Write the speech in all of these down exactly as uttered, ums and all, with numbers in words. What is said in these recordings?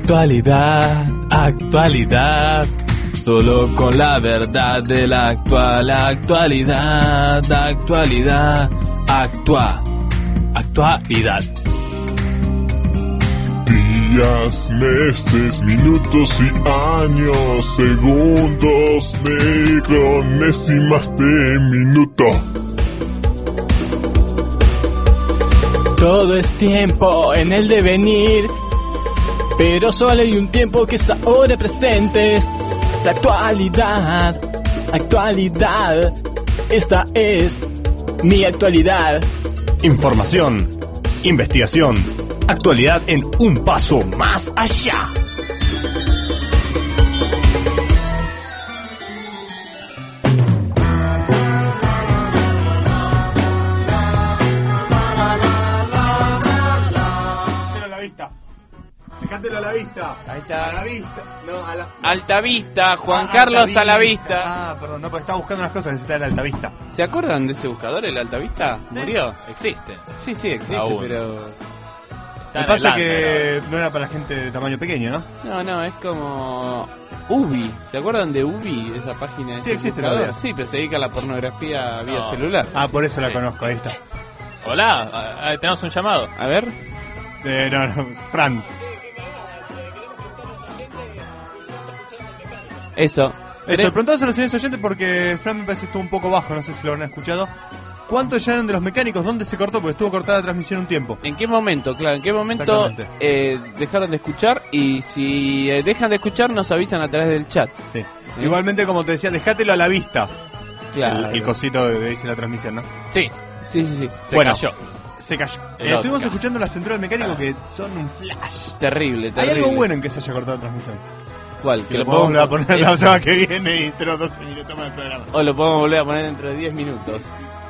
Actualidad, actualidad. Solo con la verdad de la actual actualidad, actualidad, actua, actualidad. Días, meses, minutos y años, segundos, micronésimas de minuto. Todo es tiempo en el devenir, pero solo hay un tiempo que es ahora presente. La actualidad, actualidad, esta es mi actualidad. Información, investigación, actualidad en un paso más allá. Dejátelo a la vista. Ahí está. A la vista. No, a la... Altavista, Juan Ah, Carlos Altavista. a la vista. Ah, perdón, no, porque estaba buscando unas cosas, necesitaba el Altavista. ¿Se acuerdan de ese buscador, el Altavista? ¿Sí? ¿Murió? Existe. Sí, sí, existe, Aún. pero... Está Me en pasa el que no era para la gente de tamaño pequeño, ¿no? No, no, es como... Ubi, ¿se acuerdan de Ubi? Esa página. Sí, ese existe buscador? todavía. Sí, pero se dedica a la pornografía vía No. celular. Ah, por eso la Sí. conozco, ahí está. Hola, ah, ah, tenemos un llamado. A ver... Eh, no, no, Fran. Eso. Eso, preguntamos a los señores oyentes porque Fran me parece que estuvo un poco bajo, no sé si lo habrán escuchado. ¿Cuántos ya eran de los mecánicos? ¿Dónde se cortó? Porque estuvo cortada la transmisión un tiempo. ¿En qué momento? Claro, ¿en qué momento Exactamente. eh, dejaron de escuchar? Y si eh, dejan de escuchar, nos avisan a través del chat. Sí. Igualmente, como te decía, dejátelo a la vista. Claro. El, el cosito que dice la transmisión, ¿no? Sí, Sí, sí, sí. se Bueno. cayó. Se cayó. El Eh, estuvimos podcast. escuchando la central mecánico que son un flash. Terrible, Hay terrible. algo bueno en que se haya cortado la transmisión. ¿Cuál? Que lo podemos volver a poner la semana que viene y tenemos doce minutos más de programa. O lo podemos volver a poner dentro de diez minutos.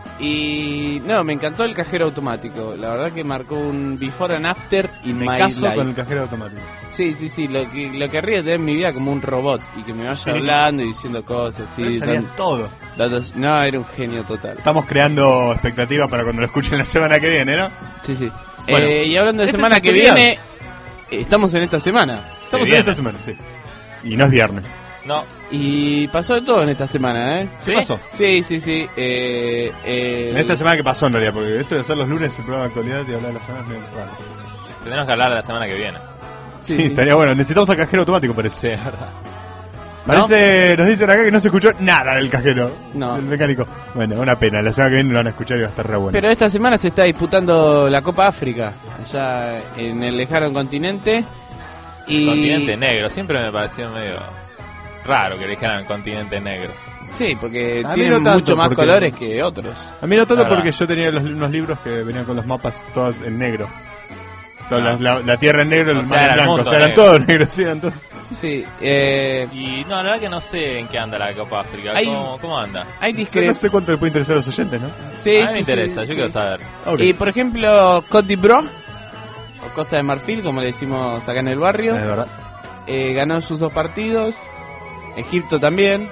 Y no, me encantó el cajero automático. La verdad que marcó un before and after in Me my caso life. con el cajero automático. Sí, sí, sí. Lo que lo querría tener en mi vida como un robot y que me vaya Sí. hablando y diciendo cosas. Pero Sí, salían dan- todo. datos. No, era un genio total. Estamos creando expectativas para cuando lo escuchen la semana que viene, ¿no? Sí, sí. Bueno, Eh, y hablando de esta semana es que actualidad. viene, eh, estamos en esta semana. Estamos en viene. esta semana, sí. Y no es viernes. No, Y pasó de todo en esta semana, ¿eh? ¿Qué ¿Sí? pasó? Sí, sí, sí. Eh, eh, En esta semana que pasó en realidad, porque esto de hacer los lunes el programa de actualidad y hablar de las semanas es medio raro. tenemos que hablar de la semana que viene. Sí, Sí, sí. estaría bueno. Necesitamos al cajero automático, parece. Sí, es verdad. Parece, nos dicen acá que no se escuchó nada del cajero, No. del mecánico. Bueno, una pena, la semana que viene lo van a escuchar y va a estar re bueno. Pero esta semana se está disputando la Copa África, allá en el lejano continente. Y... Continente negro, siempre me pareció medio raro que dijeran continente negro. Sí, porque A mí tienen no tanto, mucho más porque- colores que otros. A mí no tanto La verdad. porque yo tenía los, unos libros que venían con los mapas todos en negro. Todas Ah. las- la, la tierra en negro, O el sea, mar en era el blanco, mundo o sea, eran negro. todos negros, sí, eran todos. Sí, eh, Y no, la verdad que no sé en qué anda la Copa África. Hay- ¿Cómo, cómo anda? hay Yo no discrepancias. sé cuánto le puede interesar a los oyentes, ¿no? Sí, a mí sí, me interesa, sí, yo sí. quiero saber. Ok. Y por ejemplo, Côte d'Ivoire, o Costa de Marfil, como le decimos acá en el barrio, Es verdad. eh, ganó sus dos partidos. Egipto también.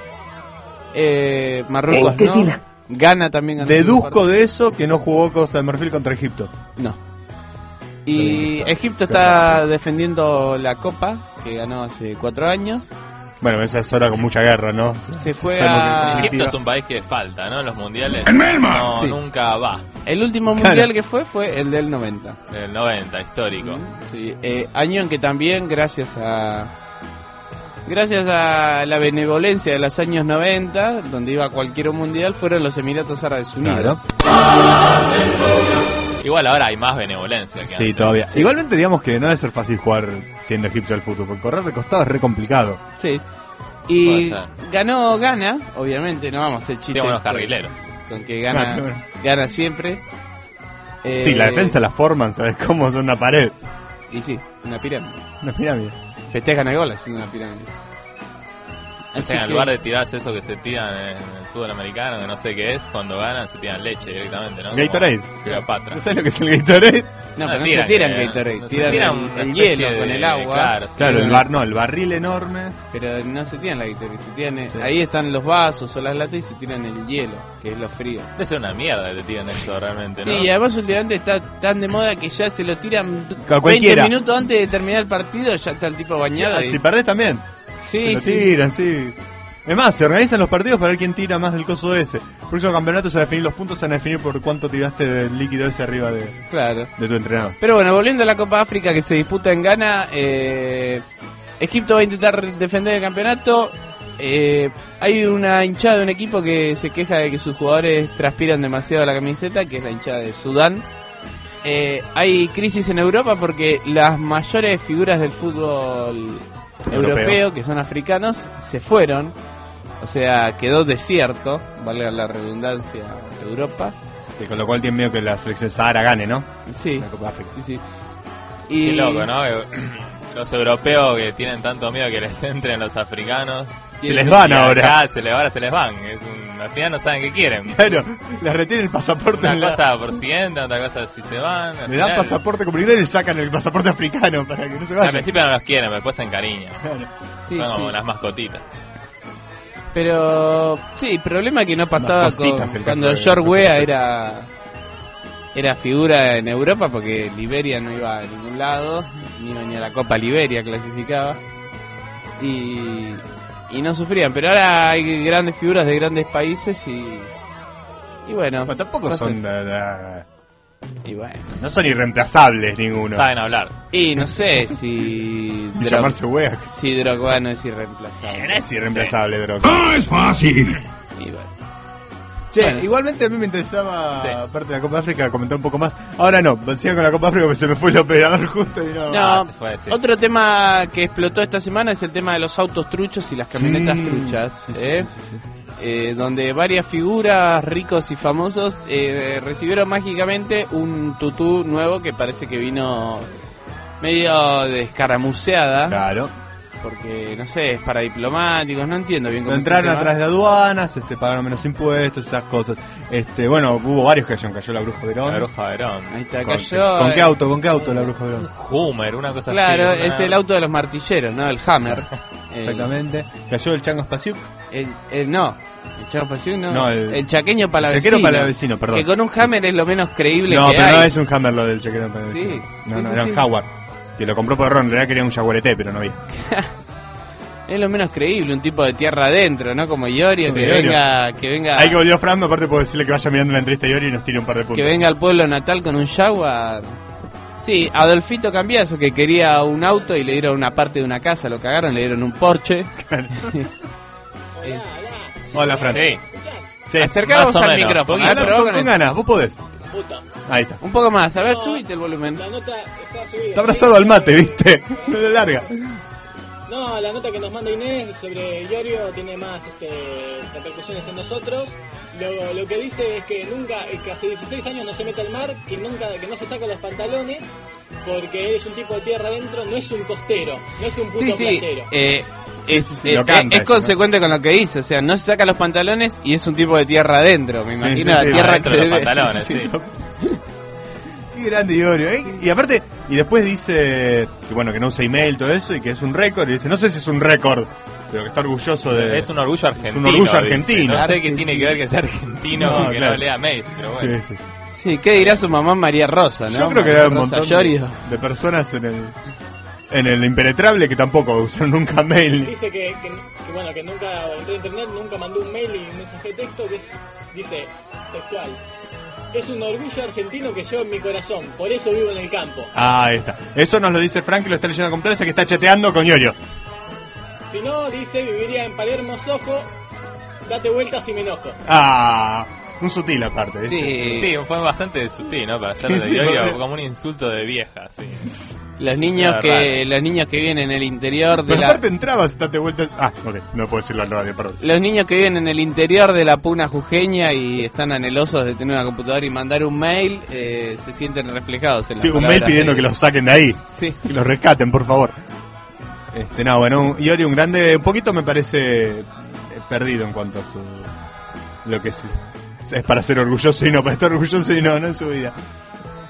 Eh, Marruecos no. Ghana también ganó sus dos Deduzco de eso que no jugó Costa de Marfil contra Egipto. partidos. No. Y Está- Egipto qué está defendiendo la Copa que ganó hace cuatro años. Bueno, esa es hora con mucha guerra, ¿no? Se fue Sabemos que a- en Egipto definitiva- es un país que falta, ¿no? En los mundiales. No, Sí. nunca va. El último Claro. mundial que fue fue el del noventa. Del noventa, histórico. Sí, eh, año en que también gracias a gracias a la benevolencia de los años noventa, donde iba cualquier mundial, fueron los Emiratos Árabes Unidos. Igual ahora hay más benevolencia que Sí, antes. todavía. Igualmente, digamos que no debe ser fácil jugar siendo egipcio al fútbol, porque correr de costado es re complicado. Sí. Y Puede ganó Ghana, obviamente, no vamos a hacer chistes Tiene buenos con- carrileros. con que gana, Ah, bueno. gana siempre. Eh, Sí, la defensa la forman, ¿sabes cómo? Son una pared, Y sí, una pirámide. una pirámide. Festejan el gol haciendo una pirámide. O Así sea, en que- lugar de tirarse eso que se tiran en el fútbol americano, que no sé qué es, cuando ganan se tiran leche directamente, ¿no? Como Gatorade. Cleopatra. ¿No sabes lo que es el Gatorade? No, No pero no tiran, se tiran eh, Gatorade, no se tiran tiran el, una el especie hielo de- con el agua. claro, sí. Claro, el bar, no, el barril enorme. Pero no se tiran la Gatorade, se tiran, Sí. ahí están los vasos o las latas y se tiran el hielo, que es lo frío. Debe ser una mierda que te tiran eso realmente, Sí, ¿no? y además últimamente está tan de moda que ya se lo tiran A veinte cualquiera. minutos antes de terminar el partido, ya está el tipo bañado. Ah, y- si perdés también. sí, Se lo sí. tiran, sí. Es más, se organizan los partidos para ver quién tira más del coso ese. El próximo campeonato se va a definir los puntos, se van a definir por cuánto tiraste del líquido ese arriba de, Claro. de tu entrenador. Pero bueno, volviendo a la Copa África que se disputa en Ghana, eh, Egipto va a intentar defender el campeonato. Eh, hay una hinchada de un equipo que se queja de que sus jugadores transpiran demasiado la camiseta, que es la hinchada de Sudán. Eh, hay crisis en Europa porque las mayores figuras del fútbol europeo, Europeo. que son africanos, se fueron. O sea, quedó desierto, valga la redundancia, Europa. Sí, con lo cual tiene miedo que la selección Sahara gane, ¿no? Sí, La Copa África. sí, sí. Qué loco, ¿no? Los europeos que tienen tanto miedo que les entren los africanos. Se les van Y ahora. acá se les, ahora se les van. Es un, al final no saben qué quieren. Claro, les retienen el pasaporte. Una en la- cosa por si entran, otra cosa si se van. al Le dan final- pasaporte comunitario y le sacan el pasaporte africano para que no se Al vayan. principio no los quieren, pero después se encariñan. Sí, Son como sí. unas mascotitas. Pero sí, problema que no pasaba Unas con, costitas, el caso cuando de- George Weah era era figura en Europa, porque Liberia no iba a ningún lado, ni iba ni a la Copa Liberia clasificaba, y, y no sufrían. Pero ahora hay grandes figuras de grandes países y y bueno, Bueno, tampoco no sé. son... da- da- y bueno, no son irreemplazables ninguno. Saben hablar. y no sé si Y Dro- llamarse wea. si Drogba no es irreemplazable. No es irreemplazable, Droga. Y bueno. Che, Bueno. igualmente a mí me interesaba, Sí. aparte de la Copa África, comentar un poco más. Ahora no, siga con la Copa África porque se me fue el operador justo y no... No, Ah, se fue, sí. otro tema que explotó esta semana es el tema de los autos truchos y las camionetas Sí. truchas, ¿eh? Eh, donde varias figuras ricos y famosos eh, recibieron mágicamente un tutú nuevo que parece que vino medio descaramuceada, Claro. porque no sé, es para diplomáticos, no entiendo bien Lo cómo es el entraron tema. atrás de aduanas, este, pagaron menos impuestos, esas cosas. Este, bueno, hubo varios que cayeron, cayó la Bruja Verón. La bruja Verón. Ahí está, ¿Con, cayó, ¿Con qué eh, auto? ¿Con qué auto la Bruja Verón? Hummer, una cosa Claro, así. una- es el auto de los martilleros, ¿no? El Hammer. El- Exactamente. Cayó el Chango Spasiuk. El, el- no, el Chavo Pasión no, No, el, el- chaqueño palavecino. Chaquero palavecino, perdón. Que con un Hammer es lo menos creíble No, que pero hay. no es un Hammer lo del Chaquero palavecino. Sí, No, sí, no, sí, era sí. un Jaguar. Que lo compró por error, en realidad quería un Jaguarete, pero no había. Es lo menos creíble, un tipo de tierra adentro, ¿no? Como Iorio, Sí, que Iorio. venga, que venga, Ahí que volvió Fran, aparte puedo decirle que vaya mirando la entrevista a Iori y nos tire un par de que puntos. venga al pueblo natal con un Jaguar. Sí, Adolfito Cambiaso, que quería un auto y le dieron una parte de una casa, lo cagaron, le dieron un Porsche. Eh, Hola, Fran. Sí. Sí. Acercaos más o al menos, micrófono. poquito. ah, Habla pero con, con con el- ganas, vos podés. Puta. Ahí está. Un poco más, a ver, subite el volumen. La nota está subida. Está abrazado al mate, ¿viste? No le larga. No, la nota que nos manda Inés sobre Iorio tiene más este, repercusiones en nosotros. Lo, lo que dice es que nunca, que hace dieciséis años no se mete al mar, que nunca, que no se saca los pantalones, porque él es un tipo de tierra adentro, no es un costero, no es un puto Sí, sí, platero. eh, es, Sí, lo eh, canta es eso, consecuente con lo que dice, o sea, no se saca los pantalones y es un tipo de tierra adentro, me Sí, imagino sí, la sí, tierra adentro que de los debe- pantalones, sí. sí. Qué grande Iorio, ¿eh? Y aparte, y después dice que bueno, que no usa email, todo eso, y que es un récord, y dice, no sé si es un récord, pero que está orgulloso de... Es un orgullo argentino. un orgullo dice. argentino. No sé qué tiene que ver que sea argentino No, con que claro. no lea mails, pero bueno. Sí, sí. Sí, ¿qué dirá su mamá María Rosa, no? Yo creo que María hay un Rosa montón de, Llorio. de personas en el en el impenetrable que tampoco usaron nunca mail. Dice que, que, que, bueno, que nunca entró a internet, nunca mandó un mail y un mensaje de texto, que es, dice, textual. Es un orgullo argentino que llevo en mi corazón, por eso vivo en el campo. Ah, ahí está. Eso nos lo dice Frank, que lo está leyendo a computadora, ese que está chateando con Iorio. Si no, dice, viviría en Palermo, Soho, date vueltas y me enojo. Ah, un sutil aparte. ¿viste? Sí, Sí, fue bastante sutil, ¿no? Para hacer Sí, de sí, Iorio porque- como un insulto de vieja, sí. los niños Claro, que raro. los niños que viven en el interior de Pero la aparte entrabas, date vueltas... Ah, ok, no puedo decirlo al radio, perdón. los niños que viven en el interior de la puna jujeña y están anhelosos de tener una computadora y mandar un mail, eh, se sienten reflejados en las Sí, un mail palabras pidiendo de- que los saquen de ahí, Sí. que los rescaten, por favor. Este, no, bueno, un- Iorio un grande, un poquito me parece eh, perdido en cuanto a su... lo que es, es para ser orgulloso y no, para estar orgulloso y no, no en su vida.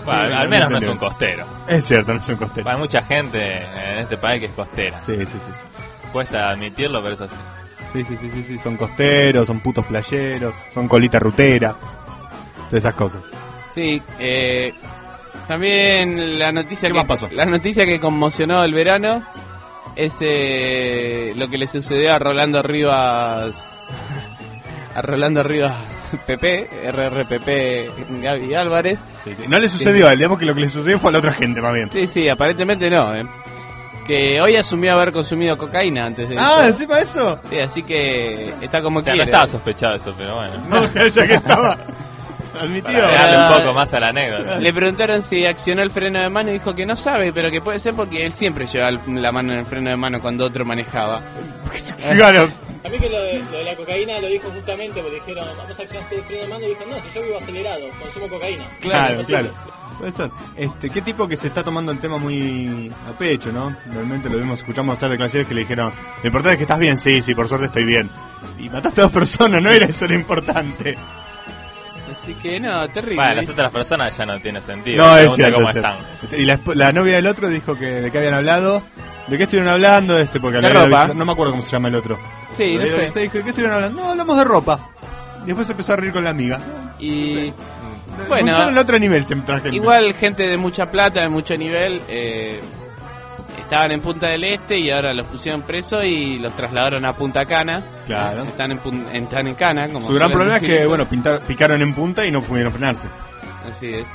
Bueno, Sí, al menos no es entendible. un costero. Es cierto, no es un costero. Hay mucha gente en este país que es costera. Sí, sí, sí, sí. Cuesta admitirlo, pero es así. Sí, sí, sí, sí, sí, son costeros, son putos playeros, son colita rutera, todas esas cosas. Sí, eh, también la noticia ¿Qué que más pasó? la noticia que conmocionó el verano es eh, lo que le sucedió a Rolando Rivas a Rolando Rivas Pepe, R R P P Gaby Álvarez. Sí, sí. No le sucedió a él, digamos que lo que le sucedió fue a la otra gente, más bien. Sí, sí, aparentemente no, eh. Que hoy asumió haber consumido cocaína antes de Ah, eso. encima de eso. Sí, así que está como O sea, no quiere. estaba sospechado eso, pero bueno. No, ya que estaba admitido. Para darle Ah, un poco más a la anécdota. Le preguntaron si accionó el freno de mano y dijo que no sabe, pero que puede ser porque él siempre lleva el- la mano en el freno de mano cuando otro manejaba. Claro. A mí que lo de, lo de la cocaína lo dijo justamente porque dijeron, vamos a accionar el freno de mano y dijo, no, si yo vivo acelerado, consumo cocaína. Claro, Imposible. claro. Puede ser. Este, ¿qué tipo que se está tomando el tema muy a pecho, no? Realmente lo vimos, escuchamos hacer declaraciones que le dijeron, lo importante es que estás bien, sí, sí, por suerte estoy bien. Y mataste a dos personas, no era eso lo importante. Así que no, terrible. Bueno, las otras personas ya no tiene sentido. No, es Pregunta cierto. cómo es cierto. están. Y la, esp- la novia del otro dijo que de qué habían hablado. ¿De qué estuvieron hablando? Este, porque De le había ropa. avisado- no me acuerdo cómo se llama el otro. Sí, no Le- sé. le dijo, ¿de qué estuvieron hablando? No, hablamos de ropa. Y después se empezó a reír con la amiga. Y Bueno, Bueno, el otro nivel se traje. igual gente de mucha plata, de mucho nivel, eh, estaban en Punta del Este y ahora los pusieron presos y los trasladaron a Punta Cana. Claro. Están en, pun- están en Cana, como Su gran suelen problema es decir. que, bueno, pintar, picaron en punta y no pudieron frenarse. Así es.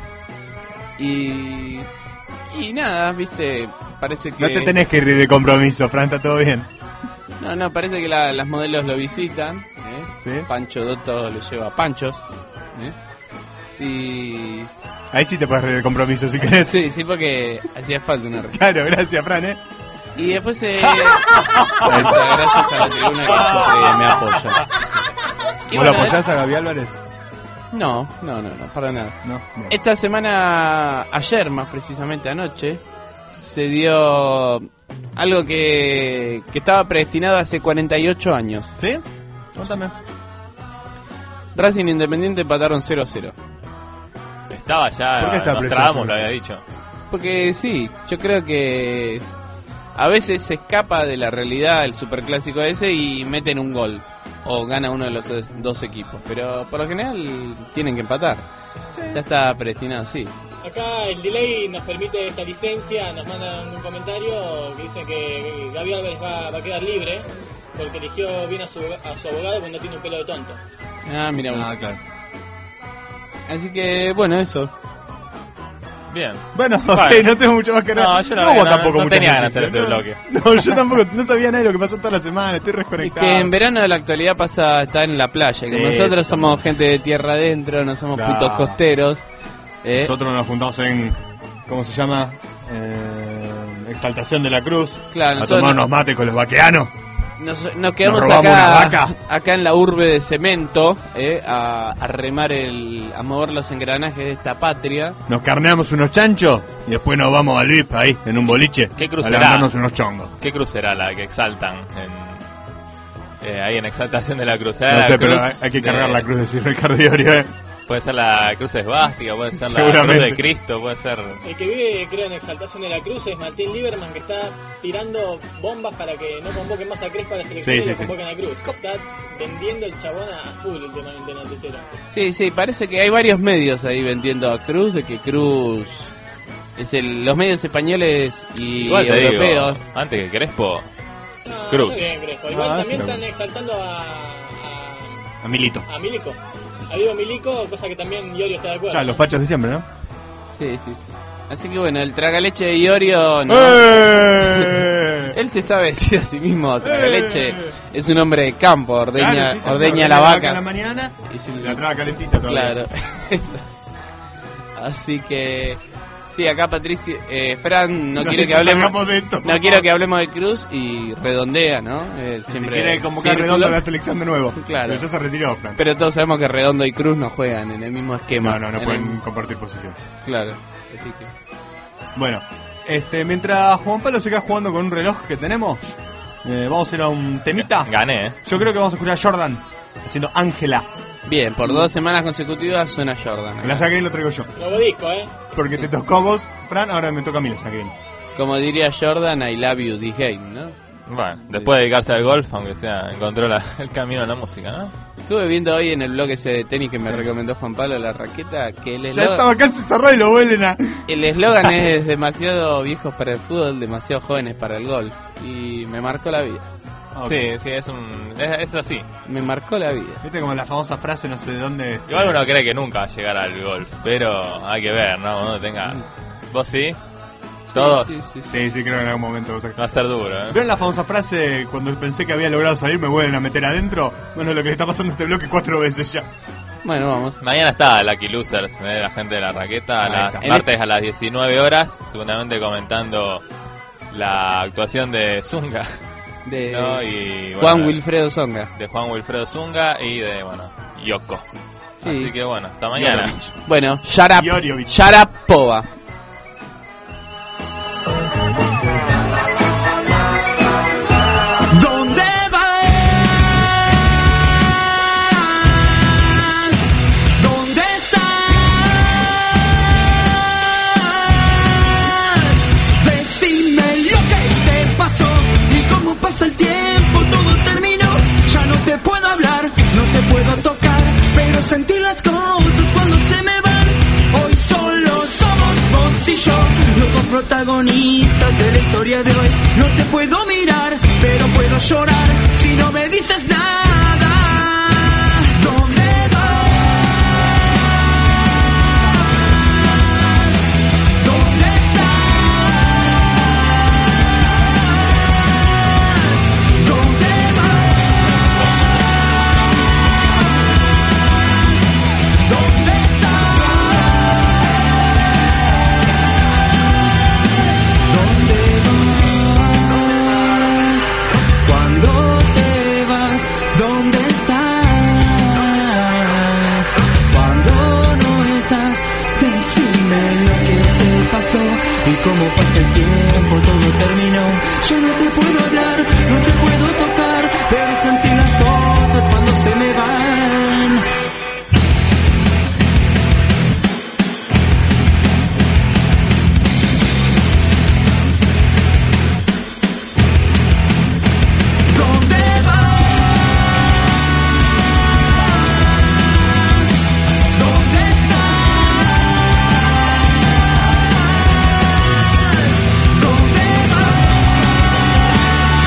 Y... Y nada, viste, parece que... No te tenés que ir de compromiso, Fran, está todo bien. No, no, parece que la- las modelos lo visitan. ¿eh? ¿Sí? Pancho Dotto le lleva panchos. ¿eh? Y... Ahí sí te puedes ir de compromiso si querés. Sí, sí, porque hacía falta una re- Claro, gracias, Fran, ¿eh? Y después, eh... ahí está, gracias a la tribuna que siempre me apoya. Y ¿Vos lo bueno, apoyás a Gaby Álvarez? No, no, no, no, para nada. No. Bien. Esta semana, ayer más precisamente anoche, se dio algo que, que estaba predestinado hace cuarenta y ocho años. ¿Sí? Contame. Racing e Independiente empataron cero a cero. Estaba ya, ¿Por qué está Nostradamus preso? lo había dicho. Porque sí, yo creo que a veces se escapa de la realidad el superclásico ese y meten un gol. O gana uno de los dos- dos equipos. Pero por lo general tienen que empatar. Ya está predestinado, sí. Acá el delay nos permite esta licencia, nos mandan un comentario que dice que Gaby Álvarez va, va a quedar libre porque eligió bien a su, a su abogado cuando tiene un pelo de tonto. Ah, mira. Ah, claro. Así que, bueno, eso. Bien. Bueno, ok, Vale. no tengo mucho más que No, agregar. yo la no verdad hubo no- tampoco no muchas tenía ganas de noticias, hacer este no. No, yo tampoco, no sabía nada de lo que pasó toda la semana, estoy Es desconectado. que en verano la actualidad pasa está en la playa. Y como Sí, nosotros estamos- somos gente de tierra adentro, no somos Claro. putos costeros. ¿eh? Nosotros nos juntamos en, ¿cómo se llama? Eh, Exaltación de la Cruz. Claro, a nosotros tomar no- unos mates con los vaqueanos. Nos, nos quedamos Nos robamos una acá, vaca. acá en la urbe de cemento, ¿eh? a, a remar el, a mover los engranajes de esta patria. Nos carneamos unos chanchos y después nos vamos al V I P ahí, en un boliche. ¿Qué cruz a será? levantarnos unos chongos. ¿Qué cruz será la que exaltan en, eh, ahí en Exaltación de la Cruz? ¿Será No la sé, pero cruz hay, hay que cargar de- la cruz de Silvio Cardiorio, eh. Puede ser la cruz esvástica, puede ser la Seguramente. cruz de Cristo, puede ser... El que vive, creo, en Exaltación de la Cruz es Martín Lieberman, que está tirando bombas para que no convoquen más a Crespo a la selección Sí, y sí, lo sí. convoquen a Cruz. Está vendiendo el chabón a full últimamente en el noticiero. Sí, sí, parece que hay varios medios ahí vendiendo a Cruz, de que Cruz es el, los medios españoles y Igual te europeos. digo, antes que Crespo, No, Cruz. está bien, Crespo. Igual Ah, también pero- están exaltando a, a, A Milito. a Milico. A Diego Milico, cosa que también Iorio está de acuerdo. Claro, los fachos de siempre, ¿no? Sí, sí. Así que bueno, el tragaleche de Iorio, no. ¡Eh! Él se sabe decir a sí mismo, tragaleche es un hombre de campo, ordeña, Claro, sí, sí, ordeña sí, la en vaca. la mañana Y si- y la traga calentita todavía. Claro, eso. Así que sí, acá Patricia, eh, Fran no Nos quiere que hablemos, salgamos de esto, por no favor. quiero que hablemos de Cruz y redondea, ¿no? Él Si siempre quiere convocar círculo, Redondo a la selección de nuevo. Claro. Pero ya se retiró, Fran. pero todos sabemos que Redondo y Cruz no juegan en el mismo esquema. No, no, no En pueden el- compartir posición. Claro, así que Bueno, este, mientras Juan Pablo se queda jugando con un reloj que tenemos, eh, vamos a ir a un temita. gané, ¿eh? Yo creo que vamos a escuchar a Jordan haciendo Ángela. Bien, por dos semanas consecutivas suena Jordan. La Saga Game lo traigo yo. Nuevo disco, ¿eh? Porque te tocó a vos, Fran, ahora me toca a mí la Saga Game. Como diría Jordan, I love you, the game, ¿no? Bueno, después de dedicarse al golf, aunque sea, encontró la, el camino a la música, ¿no? Estuve viendo hoy en el blog ese de tenis que me recomendó Juan Pablo, la raqueta, que el Ya eslogan, estaba casi cerrado y lo vuelven a... el eslogan es demasiado viejos para el fútbol, demasiado jóvenes para el golf. Y me marcó la vida. Sí, sí, es un es, es así. Me marcó la vida. Viste como la famosa frase, no sé de dónde... este, Igual uno cree que nunca va a llegar al golf, pero hay que ver, ¿no? Uno tenga... ¿Vos sí? ¿Todos? Sí, sí, sí. Sí, sí, creo que en algún momento vos... Va a ser duro, ¿eh? ¿Vieron la famosa frase, cuando pensé que había logrado salir me vuelven a meter adentro? Bueno, lo que le está pasando a este bloque cuatro veces ya. Bueno, vamos. Mañana está Lucky Losers, ¿eh? La gente de la raqueta, a Ahí las está. martes a las diecinueve horas, seguramente comentando la actuación de Zunga, De ¿no? Y, bueno, Juan Wilfredo Songa. de Juan Wilfredo Zunga y de, bueno, Yoko. Sí. Así que bueno, hasta mañana. Bueno, shut up, Yoriovich. shut up, Pova. ¿Dónde vas? ¿Dónde estás? Decime lo que te pasó y cómo pasa el tiempo, todo terminó. Ya no te puedo hablar, no te puedo tocar, pero sentir las cosas cuando se me van. Hoy solo somos vos y yo, los dos protagonistas de la historia de hoy. No te puedo mirar, pero puedo llorar si no me dices nada. ¿Dónde vas? ¿Dónde estás? ¿Dónde vas? ¿Dónde ¿Cuándo te vas? ¿Dónde estás? Cuando no estás, decime lo que te pasó y cómo pasa el tiempo, todo terminó. Yo no te puedo hablar, no te puedo tocar, pero sentir las cosas cuando se me van. ¿Dónde vas? ¿Dónde estás? ¿Dónde vas?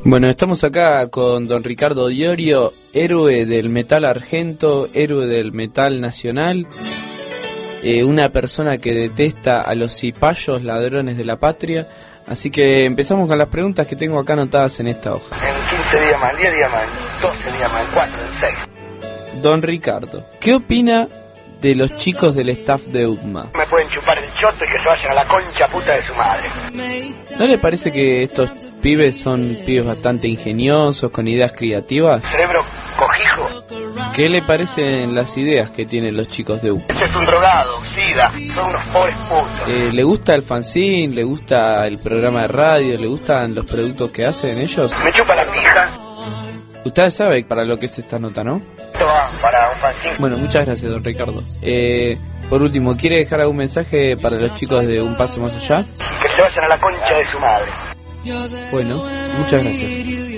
Bueno, estamos acá con don Ricardo Diorio, héroe del metal argento, héroe del metal nacional, eh, una persona que detesta a los cipayos ladrones de la patria. Así que empezamos con las preguntas que tengo acá anotadas en esta hoja. En quince días más, diez días más, doce días más, cuatro, en seis. Don Ricardo, ¿qué opina de los chicos del staff de U C M A? Me pueden chupar el choto y que se vayan a la concha puta de su madre. ¿No le parece que estos pibes son pibes bastante ingeniosos, con ideas creativas? Cerebro cojijo. ¿Qué le parecen las ideas que tienen los chicos de U C M A? Ese es un drogado, sida, son unos pobres putos. Eh, ¿Le gusta el fanzine? ¿Le gusta el programa de radio? ¿Le gustan los productos que hacen ellos? Me chupa la pija. Usted sabe para lo que es esta nota, ¿no? Esto va para un fanzine. Bueno, muchas gracias, don Ricardo. Eh, por último, ¿quiere dejar algún mensaje para los chicos de Un Paso Más Allá? Que se vayan a la concha de su madre. Bueno, muchas gracias.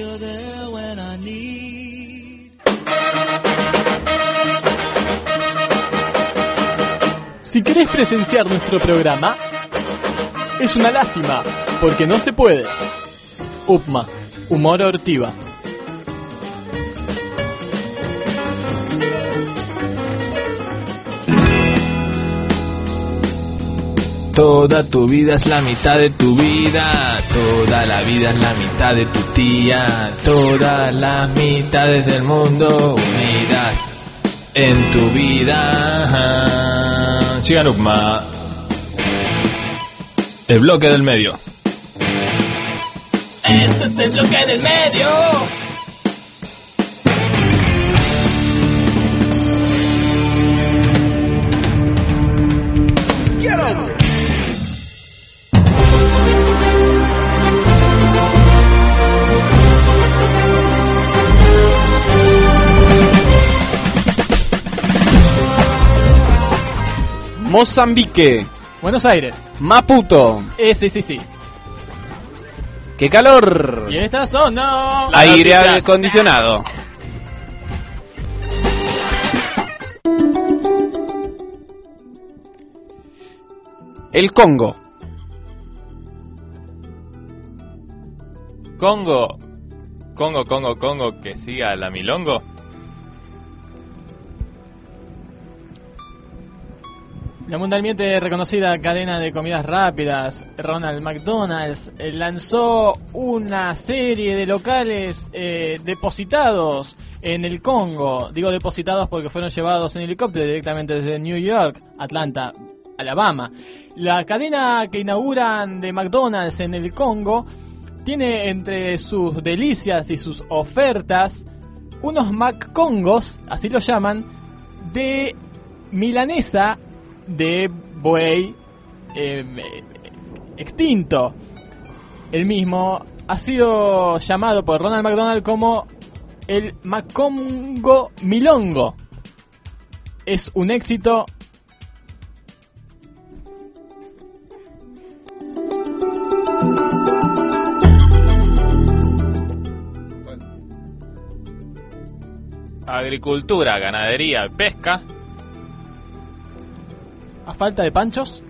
Si querés presenciar nuestro programa, es una lástima, porque no se puede. U P M A, Humor Ortiva. Toda tu vida es la mitad de tu vida, toda la vida es la mitad de tu tía, todas las mitades del mundo unidas en tu vida. Sigan U P M A. El bloque del medio. Este es el bloque del medio. Mozambique, Buenos Aires. Maputo, Eh, sí, sí, sí. ¡qué calor! Y estas son, no. Aire acondicionado. El Congo. Congo, Congo, Congo, Congo, que siga la milongo. La mundialmente reconocida cadena de comidas rápidas, Ronald McDonald's, eh, lanzó una serie de locales eh, depositados en el Congo. Digo depositados porque fueron llevados en helicóptero directamente desde New York, Atlanta, Alabama. La cadena que inauguran de McDonald's en el Congo tiene entre sus delicias y sus ofertas unos McCongos, así lo llaman, de milanesa de buey eh, extinto. El mismo ha sido llamado por Ronald McDonald como el McCongo Milongo. Es un éxito. Agricultura, ganadería, pesca. A falta de panchos.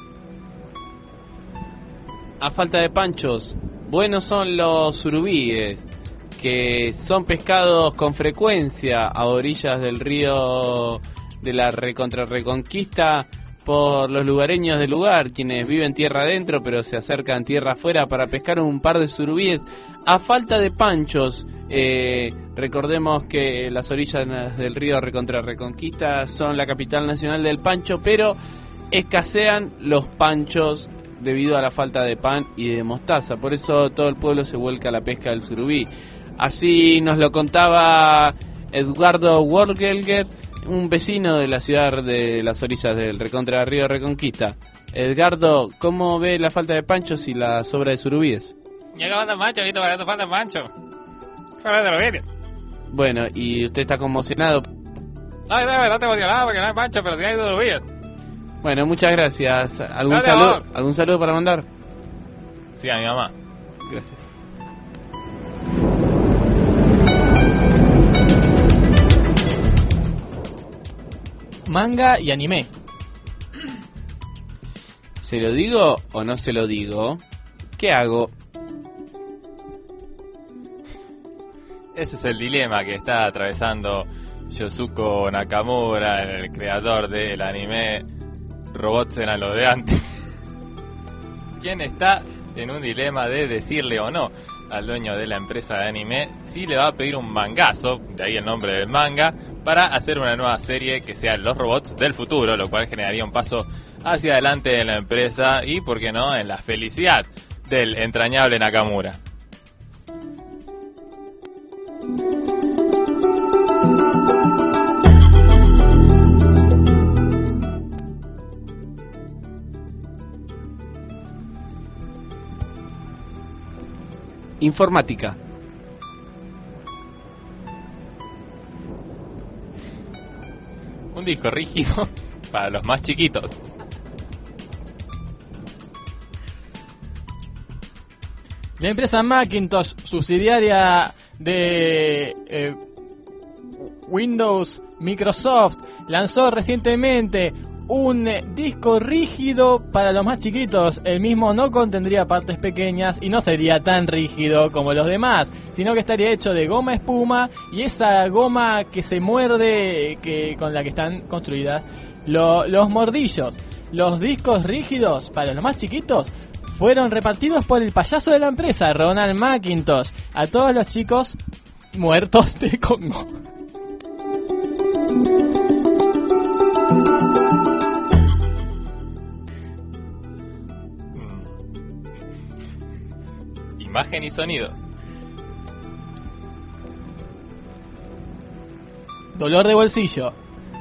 A falta de panchos, buenos son los surubíes, que son pescados con frecuencia a orillas del río de la recontra reconquista por los lugareños del lugar, quienes viven tierra adentro pero se acercan tierra afuera para pescar un par de surubíes. A falta de panchos, eh, recordemos que las orillas del río recontra reconquista son la capital nacional del pancho, pero escasean los panchos debido a la falta de pan y de mostaza. Por eso todo el pueblo se vuelca a la pesca del surubí. Así nos lo contaba Eduardo Worgelger, un vecino de la ciudad de las orillas del recontra río Reconquista. Edgardo, ¿cómo ve la falta de panchos y la sobra de surubíes? Llega falta mancho, ¿viste? Para que falta mancho. Para de lo que Bueno, y usted está conmocionado. No, no, no te emocionado porque no hay mancho, pero sí hay surubíes. Bueno, muchas gracias. ¿Algún Gracias, saludo, amor. algún saludo para mandar? Sí, a mi mamá. Gracias. Manga y anime. ¿Se lo digo o no se lo digo? ¿Qué hago? ese es el dilema que está atravesando Yosuko Nakamura, el creador del anime Robots eran los de antes. ¿Quién está en un dilema de decirle o no al dueño de la empresa de anime si le va a pedir un mangazo, de ahí el nombre del manga, para hacer una nueva serie que sea Los Robots del Futuro, lo cual generaría un paso hacia adelante en la empresa y, por qué no, en la felicidad del entrañable Nakamura? Informática. Un disco rígido para los más chiquitos. La empresa Macintosh, subsidiaria de eh, Windows Microsoft, lanzó recientemente un eh, disco rígido para los más chiquitos. El mismo no contendría partes pequeñas y no sería tan rígido como los demás, sino que estaría hecho de goma espuma, y esa goma que se muerde, que con la que están construidas lo, los mordillos. Los discos rígidos para los más chiquitos fueron repartidos por el payaso de la empresa, Ronald McIntosh, a todos los chicos muertos de Congo. Imagen y sonido. Dolor de bolsillo.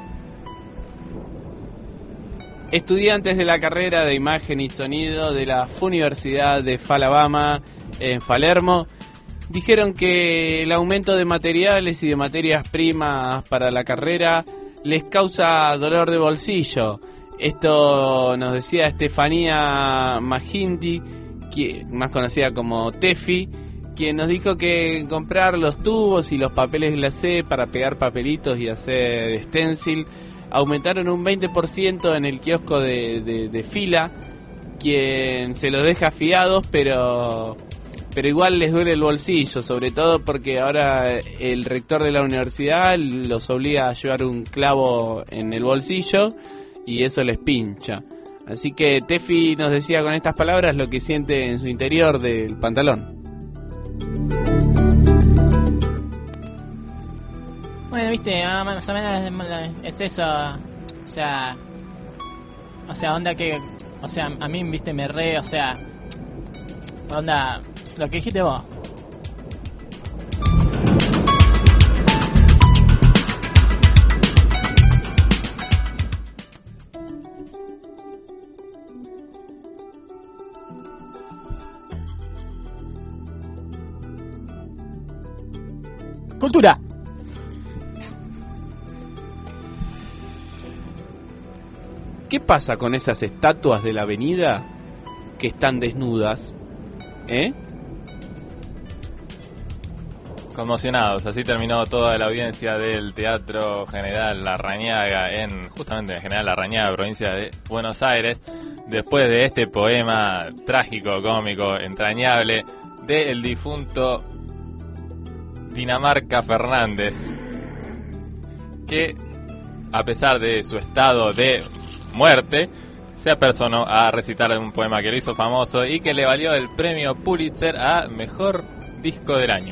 Estudiantes de la carrera de imagen y sonido de la Universidad de Alabama en Palermo dijeron que el aumento de materiales y de materias primas para la carrera les causa dolor de bolsillo. Esto nos decía Estefanía Magindi, que, más conocida como Tefi, quien nos dijo que comprar los tubos y los papeles glacé para pegar papelitos y hacer stencil aumentaron un veinte por ciento en el kiosco de, de, de fila, quien se los deja fiados, pero pero igual les duele el bolsillo, sobre todo porque ahora el rector de la universidad los obliga a llevar un clavo en el bolsillo y eso les pincha. Así que Tefi nos decía con estas palabras lo que siente en su interior del pantalón. Bueno, viste, más o menos es eso, o sea, o sea, onda que, o sea, a mí, viste, me re, o sea, onda, lo que dijiste vos. Cultura. ¿Qué pasa con esas estatuas de la avenida que están desnudas? ¿Eh? Conmocionados, así terminó toda la audiencia del Teatro General Larrañaga en, justamente, General Larrañaga, provincia de Buenos Aires, después de este poema trágico, cómico, entrañable del difunto Dinamarca Fernández, que, a pesar de su estado de muerte, se apersonó a recitar un poema que lo hizo famoso y que le valió el premio Pulitzer a Mejor Disco del Año.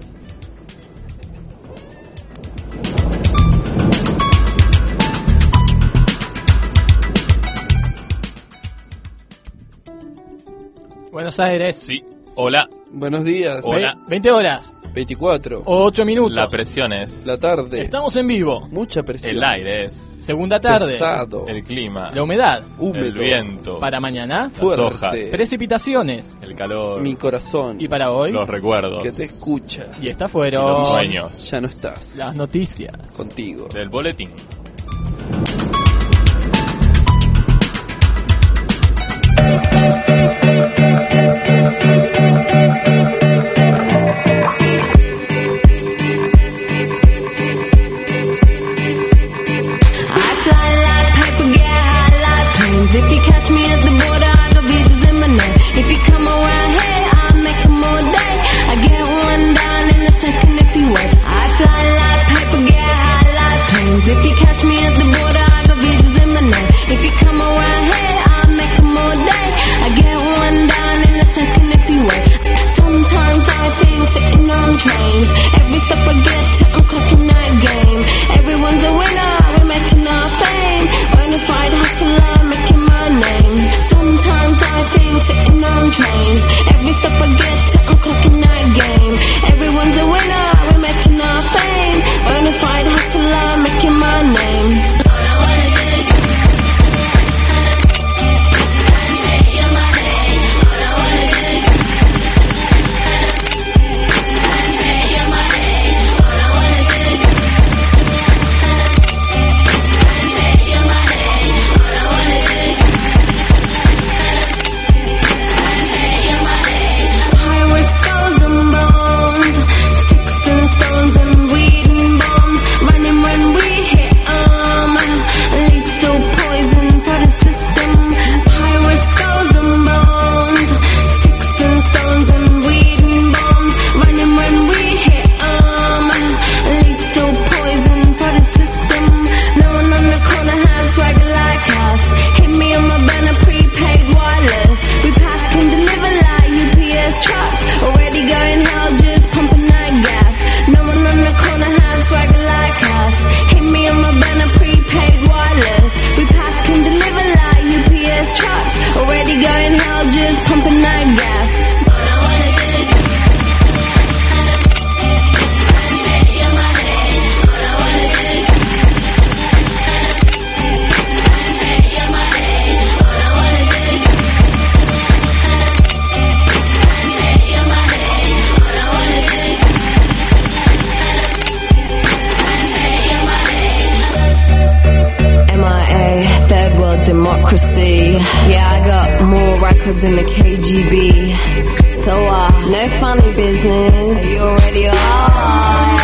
Buenos Aires. Sí, hola. Buenos días. Hola. veinte horas. veinticuatro. ocho minutos. La presión es... La tarde. Estamos en vivo. Mucha presión. El aire es... Segunda tarde. Pesado. El clima. La humedad. Húmedo. El viento. Para mañana. Fuerte. Las hojas. Precipitaciones. El calor. Mi corazón. Y para hoy. Los recuerdos. Que te escucha. Y estas Y fueron. los sueños. Ya no estás. Las noticias. Contigo. Del boletín. If you catch me at the border, I got visas in my name. If you come around here, I'll make them all day. I get one down in a second if you wait. secrecy. Yeah, I got more records than the K G B. So, uh, no funny business. You already are.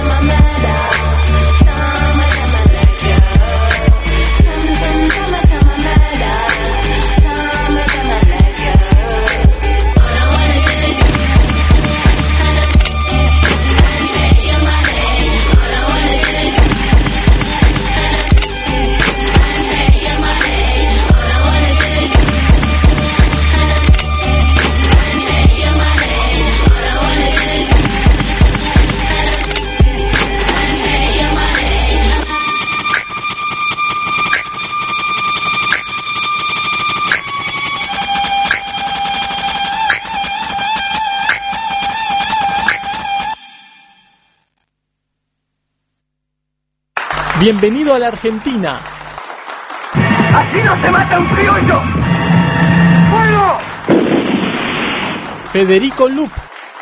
Bienvenido a la Argentina. ¡Así no se mata un criollo! ¡Fuego! Federico Lup.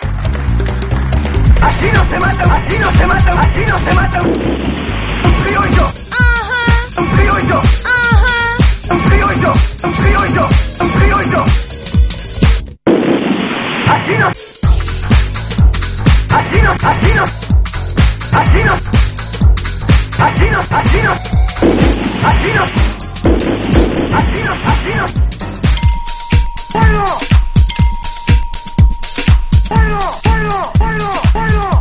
¡Así no se mata, así no se mata, así no se mata un, un criollo! ¡Ajá! ¡Un criollo! ¡Ajá! ¡Un criollo! ¡Un criollo! ¡Un criollo! ¡Así no! ¡Así no! ¡Así no! ¡Así no! ¡Así no! ¡Así no! ¡Así no! ¡Así no! ¡Así no! ¡Fuego! ¡Fuego! ¡Fuego! ¡Fuego! ¡Fuego!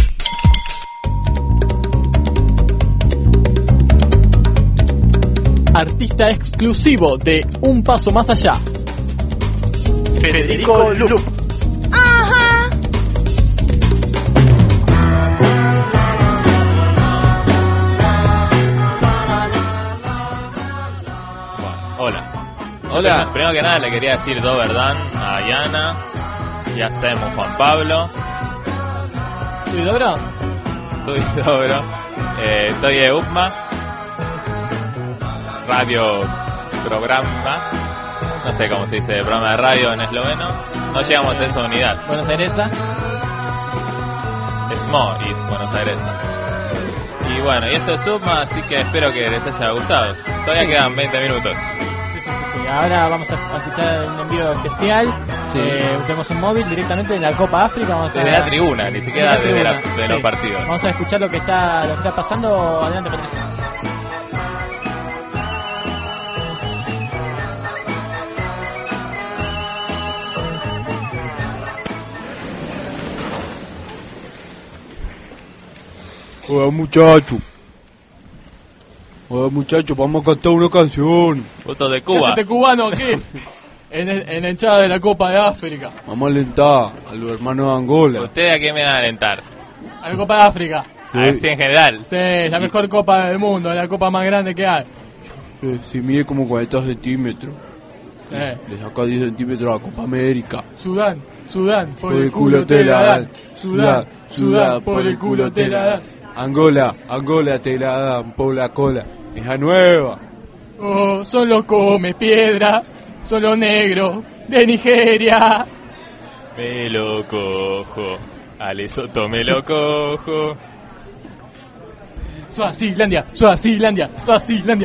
Artista exclusivo de Un Paso Más Allá. Federico Lup. ¡Ajá! Hola. Hola. Primero, primero que nada le quería decir Doberdan a Ayana y a Semu Juan Pablo. ¿Y Dobro? Soy Dobro. Eh, soy de U P M A. Radio programa. No sé cómo se dice, programa de radio en esloveno. No llegamos a esa unidad. Buenos Aires. Smo is Buenos Aires. Y bueno, y esto es U P M A, así que espero que les haya gustado. Todavía Sí. quedan veinte minutos. Sí, sí, sí, sí. Ahora vamos a a escuchar un envío especial. Sí. Eh, tenemos un móvil directamente de la Copa África. Vamos Desde a... la tribuna, ni siquiera Desde desde, la la- tribuna, de sí. los partidos. Vamos a escuchar lo que está, lo que está pasando. Adelante, Patricia. Hola muchacho. Hola muchacho, vamos a cantar una canción. Vos sos de ¿Qué Cuba. hace este cubano aquí? en, el- en la hinchada de la Copa de África. Vamos a alentar a los hermanos de Angola. ¿Ustedes a qué me van a alentar? A la Copa de África. A ver si en general. Sí, la mejor copa del mundo, la copa más grande que hay. Sí, sí, mide como cuarenta centímetros. Eh. Le saca diez centímetros a la Copa América. Sudán, Sudán, por el culo te la dan. Sudán, Sudán, por el culo te la dan. Angola, Angola te la dan por la cola. Hija nueva. Oh, son los come piedra, son los negros de Nigeria. Me lo cojo. A Lesoto me lo cojo. Suazilandia, Suazilandia, Suazilandia.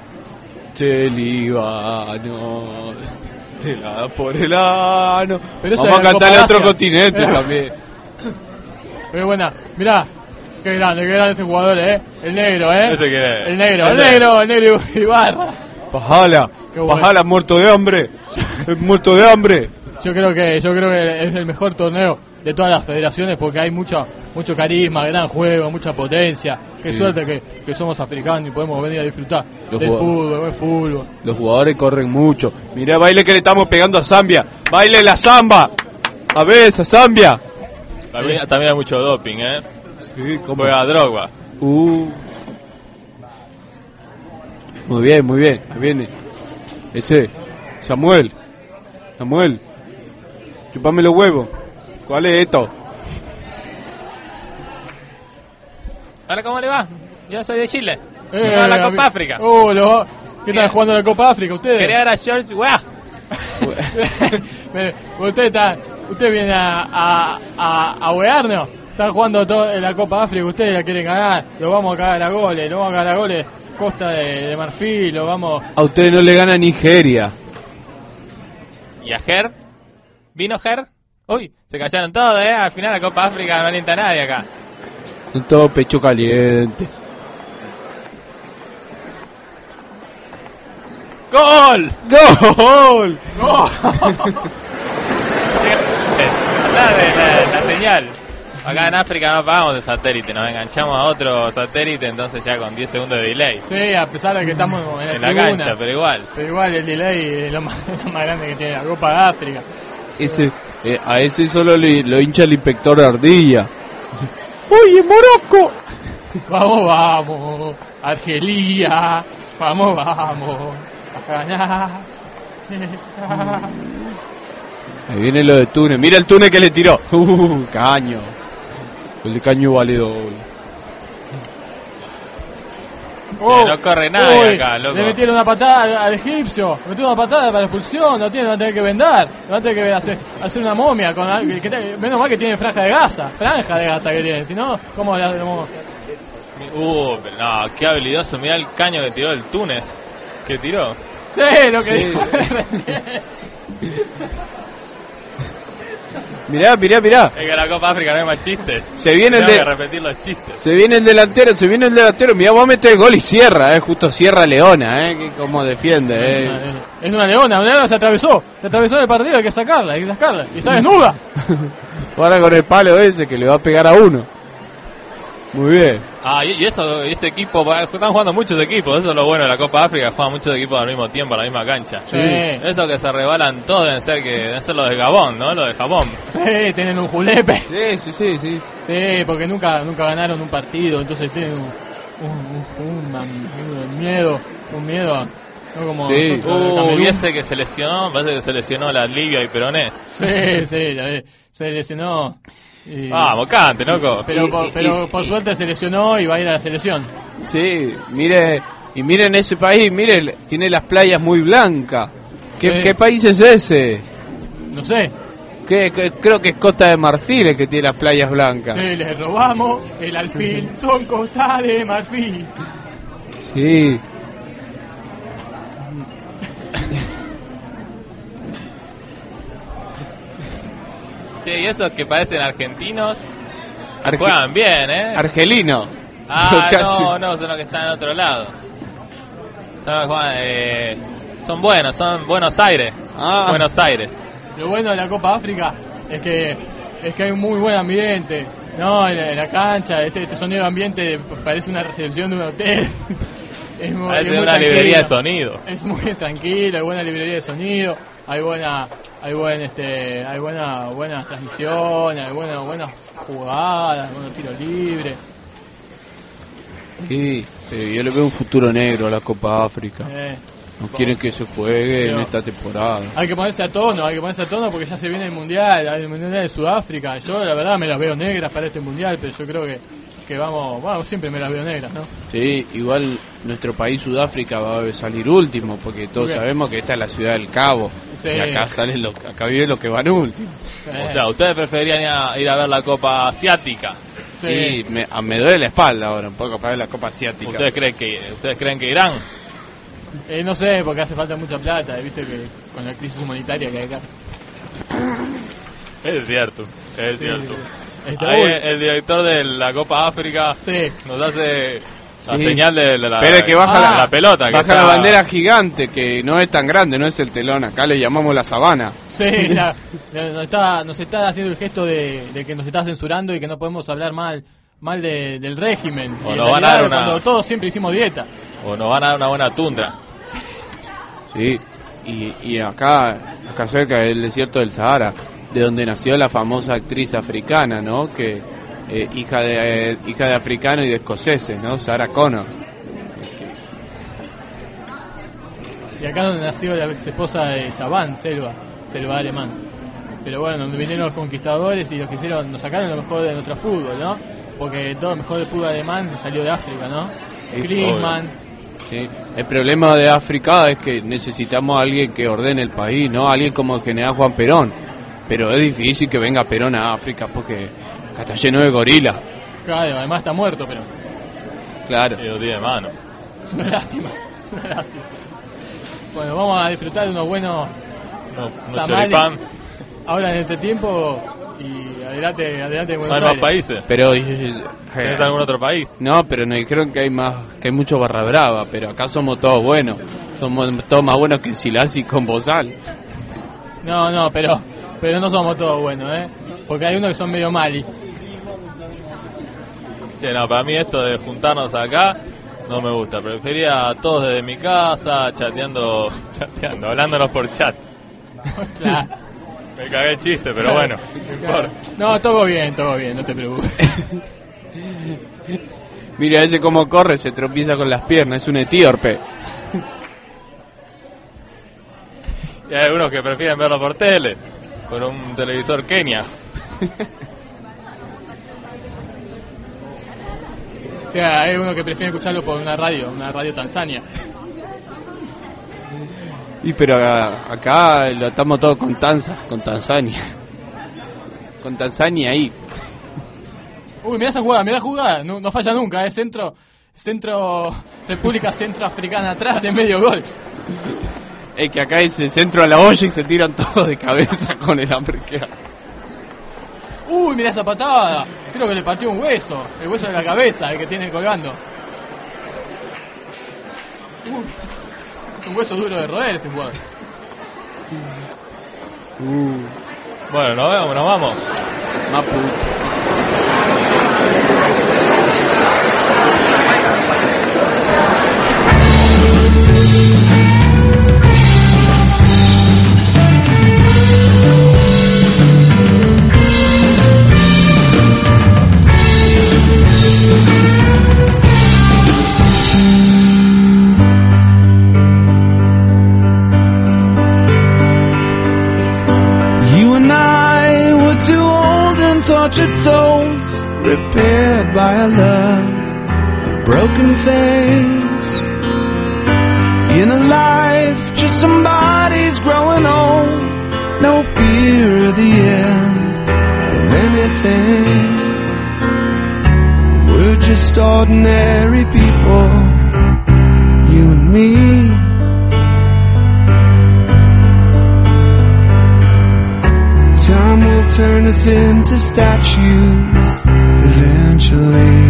Chelibano, te la da por el ano. Pero eso Vamos a era cantarle a Copa otro Asia. continente Eh. también. Qué buena, mirá, qué grande, qué grande ese jugador, eh. El negro, eh. Ese que es. El negro, el Ese. negro, el negro Ibarra. Pajala, Qué bueno. Pajala muerto de hambre. Es muerto de hambre. Yo creo que, yo creo que es el mejor torneo de todas las federaciones porque hay mucho, mucho carisma, gran juego, mucha potencia. Qué Sí. suerte que, que somos africanos y podemos venir a disfrutar Los del jugadores- fútbol, buen fútbol. Los jugadores corren mucho. Mirá, baile que le estamos pegando a Zambia. Baile la samba. A ver, esa Zambia. También, también hay mucho doping, ¿eh? Sí, ¿cómo? Juega Drogba. Uh. Muy bien, muy bien. Ahí viene. Ese. Samuel. Samuel. Chupame los huevos. ¿Cuál es esto? Hola, ¿cómo le va? Yo soy de Chile. Eh, No, la ami- Copa África. Oh, lo- ¿Qué están jugando la Copa África ustedes? Quería ver a George Weah. Me- Usted está, usted viene a, a, a, a huearnos. Están jugando todo en la Copa África, ustedes la quieren ganar. Lo vamos a cagar a goles, lo vamos a cagar a goles Costa de, de Marfil o vamos... A ustedes no le gana Nigeria. ¿Y a Ger? ¿Vino Ger? Uy, se callaron todos, ¿eh? Al final la Copa África no alienta a nadie acá. Son todo pecho caliente. ¡Gol! ¡Gol! ¡Gol! la, la, la señal. Acá en África no pagamos de satélite, nos enganchamos a otro satélite, entonces ya con diez segundos de delay. Sí, a pesar de que estamos en la, en la tribuna, cancha, pero igual. Pero igual el delay es lo más, lo más grande que tiene la Copa de África. Ese, eh, a ese solo le, lo hincha el inspector de Ardilla. ¡Oye, Morocco! Vamos, vamos, Argelia, vamos, vamos, a ganar. Ahí viene lo de Túnez, mira el Túnez que le tiró. Uh, caño. El de caño vale doble. Oh, no corre nadie uy, acá, loco. Le metieron una patada al, al egipcio, le metieron una patada para la expulsión, no tiene, no tiene que vendar, no tiene que hacer, hacer una momia con que, que, menos mal que tiene franja de gasa, franja de gasa que tiene, si no, ¿cómo la cómo? Uh, pero no, qué habilidoso, mirá el caño que tiró el Túnez. ¿Qué tiró? Sí, lo que sí. dijo. Mirá, mirá, mirá. Es que en la Copa África no hay más chistes. Se viene el Tengo de... que repetir los chistes. Se viene el delantero, se viene el delantero. Mirá, vos metés el gol y cierra, eh. Justo cierra Leona, eh. Que como defiende, eh. Es una leona, una leona se atravesó. Se atravesó en el partido, hay que sacarla, hay que sacarla. Y está desnuda. Ahora con el palo ese que le va a pegar a uno. Muy bien. Ah, y eso, ese equipo, están jugando muchos equipos, eso es lo bueno de la Copa África, juegan muchos equipos al mismo tiempo, a la misma cancha. Sí. Eso que se rebalan todos deben ser que deben ser los de Gabón, ¿no? Los de Japón. Sí, tienen un julepe. Sí, sí, sí, sí. Sí, porque nunca nunca ganaron un partido, entonces tienen un, un, un, una- un miedo, un miedo, a- no como Sí. nosotros de Uh, Camerún. y ese que se lesionó, parece que se lesionó la Livia y Peroné. Sí, sí, ya ves, se lesionó. Y- Vamos, cante, loco. Pero, Y- por, y- pero y- por suerte se lesionó y va a ir a la selección. Sí, mire, y miren ese país, mire, tiene las playas muy blancas. ¿Qué, Sí. ¿qué país es ese? No sé, ¿Qué, qué- creo que es Costa de Marfil el que tiene las playas blancas. sí, les robamos el alfil, son Costa de Marfil. Sí. Sí, y esos que parecen argentinos Arge- juegan bien, ¿eh? Argelino. Ah, Casi. no, no, son los que están en otro lado. Son los que juegan, eh, son buenos, son Buenos Aires. Ah. Buenos Aires. Lo bueno de la Copa África es que es que hay un muy buen ambiente, no, en la, en la cancha, este, este sonido de ambiente parece una recepción de un hotel. Es muy, Parece es muy una librería de tranquilo. sonido. Es muy tranquilo, hay buena librería de sonido, hay buena, hay buen, este, hay buena, buenas transmisiones, hay buenas, buenas jugadas, buenos tiros libres. Sí, pero yo le veo un futuro negro a la Copa África. Eh, No quieren que se juegue Pero- en esta temporada. hay que ponerse a tono, hay que ponerse a tono porque ya se viene el mundial, el mundial de Sudáfrica. Yo la verdad me las veo negras para este mundial, pero yo creo que, que vamos, bueno, siempre me las veo negras, ¿no? Sí, igual nuestro país Sudáfrica va a salir último, porque todos ¿Por qué? sabemos que esta es la ciudad del Cabo. Sí. Y acá salen los, acá viven los que van últimos. Eh, O sea, ustedes preferirían ir a, ir a ver la Copa Asiática. sí. Y me, a- me duele la espalda ahora un poco para ver la Copa Asiática. ¿Ustedes creen que ustedes creen que irán? Eh, no sé, porque hace falta mucha plata, viste que con la crisis humanitaria que hay acá. Es cierto, es Sí, cierto. Está Ahí bueno. el director de la Copa África Sí. nos hace la Sí. señal de la, Pero es que baja ah, la, la pelota. que baja está- la bandera gigante, que no es tan grande, no es el telón. Acá le llamamos la sabana. Sí, la- la- nos, está, nos está haciendo el gesto de, de que nos está censurando y que no podemos hablar mal mal de- del régimen. O Y en nos van a realidad, dar una- cuando todos siempre hicimos dieta. O nos van a dar una buena tundra. Sí, y, y acá, acá cerca del desierto del Sahara, de donde nació la famosa actriz africana, ¿no? Que eh, hija de eh, hija de africanos y de escoceses, ¿no? Sarah Connor. Y acá donde nació la ex esposa de Chabán, Selva, Selva alemán. Pero bueno, donde vinieron los conquistadores y los que hicieron, nos sacaron lo mejor de nuestro fútbol, ¿no? Porque todo lo mejor del fútbol alemán salió de África, ¿no? Sí, Griezmann. Sí. El problema de África es que necesitamos a alguien que ordene el país, ¿no? Alguien como el general Juan Perón. Pero es difícil que venga Perón a África porque acá está lleno de gorilas. Claro, además está muerto, pero. Claro. Y lo tiene en mano. Es una lástima, es una lástima. Bueno, vamos a disfrutar de unos buenos no, no tamales choripán. ahora en este tiempo y adelante, adelante en No Buenos hay más Aires. países. Pero ¿Tienes algún otro país? No, pero nos dijeron que hay más, que hay mucho barra brava, pero acá somos todos buenos. Somos todos más buenos que Silasi con Bozal. No, no, pero pero no somos todos buenos, ¿eh? Porque hay unos que son medio mali. Che, no, para mí esto de juntarnos acá no me gusta. Prefería a todos desde mi casa, chateando, chateando, hablándonos por chat. Claro. Me cagué el chiste, pero bueno, no importa. No, todo bien, todo bien, no te preocupes. Mira ese cómo corre, se tropieza con las piernas, es un etíorpe. Y hay algunos que prefieren verlo por tele, por un televisor Kenia. O sea, hay uno que prefiere escucharlo por una radio, una radio Tanzania. Y pero a- acá lo estamos todos con Tanzas, con Tanzania. Con Tanzania ahí. Uy, mirá esa jugada, mirá la jugada, no, no falla nunca, es centro, centro, República Centroafricana atrás, en medio gol. Es que acá es el centro a la olla y se tiran todos de cabeza con el hambre que hay. Uy, mirá esa patada, creo que le pateó un hueso, el hueso de la cabeza, el que tiene colgando. Uy, es un hueso duro de roer ese jugador. Uh, Bueno, nos vemos, nos vamos. Mapuche. You and I were two old and tortured souls, repaired by a love of broken things. In a life, just some bodies growing old, no fear of the end of anything. We're just ordinary people, you and me. Time will turn us into statues eventually.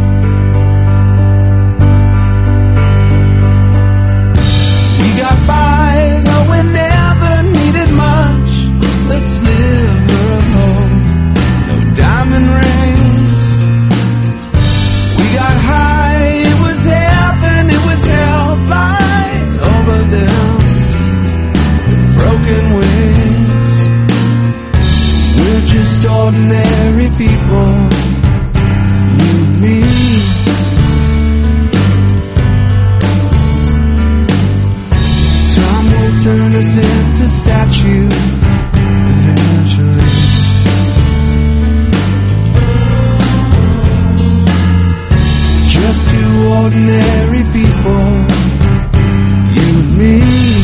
We got by, though we never needed much. A sliver of hope, no diamond rings. We got high, it was heaven, it was hell. Fly over them with broken wings. We're just ordinary people, you and me. Time will turn us into statues eventually. Just two ordinary people, you and me.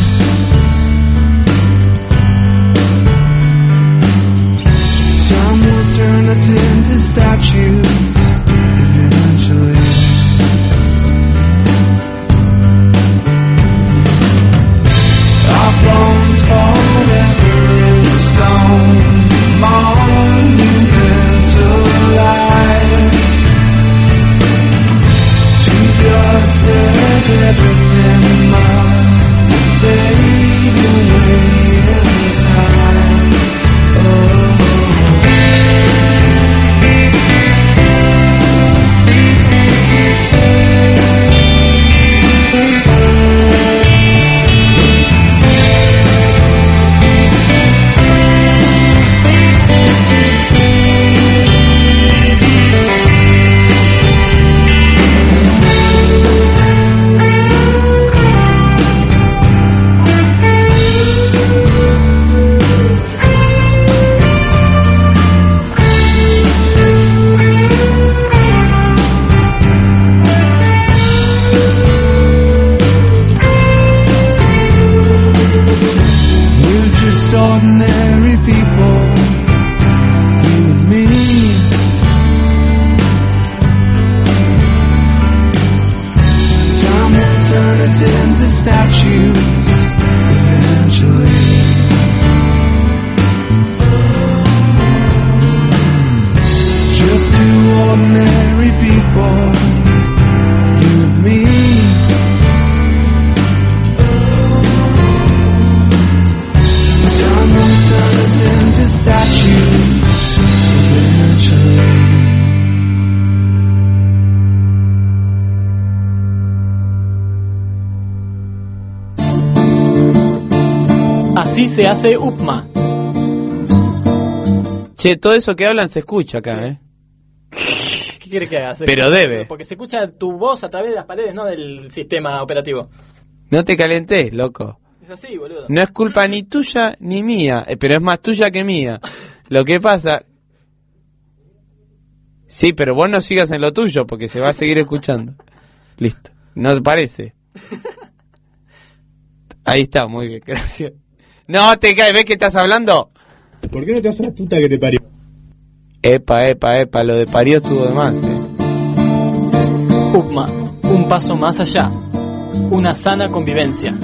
Time will turn us into statues eventually. Our bones forever in stone, monuments alive to dust as ever statues eventually. Just two ordinary people, you and me. Time will turn us into statues eventually. Así se hace U P M A. Che, todo eso que hablan se escucha acá, ¿eh? ¿Qué quieres que haga? Se Pero escucha- debe. Porque se escucha tu voz a través de las paredes, no del sistema operativo. No te calentes, loco. Es así, boludo. No es culpa ni tuya ni mía, eh, pero es más tuya que mía. Lo que pasa... Sí, pero vos no sigas en lo tuyo porque se va a seguir escuchando. Listo. ¿No te parece? Ahí está, muy bien, gracias. No te caes, ¿ves que estás hablando? ¿Por qué no te vas a la puta que te parió? Epa, epa, epa, lo de parió estuvo de más, eh. U P M A, un paso más allá. Una sana convivencia.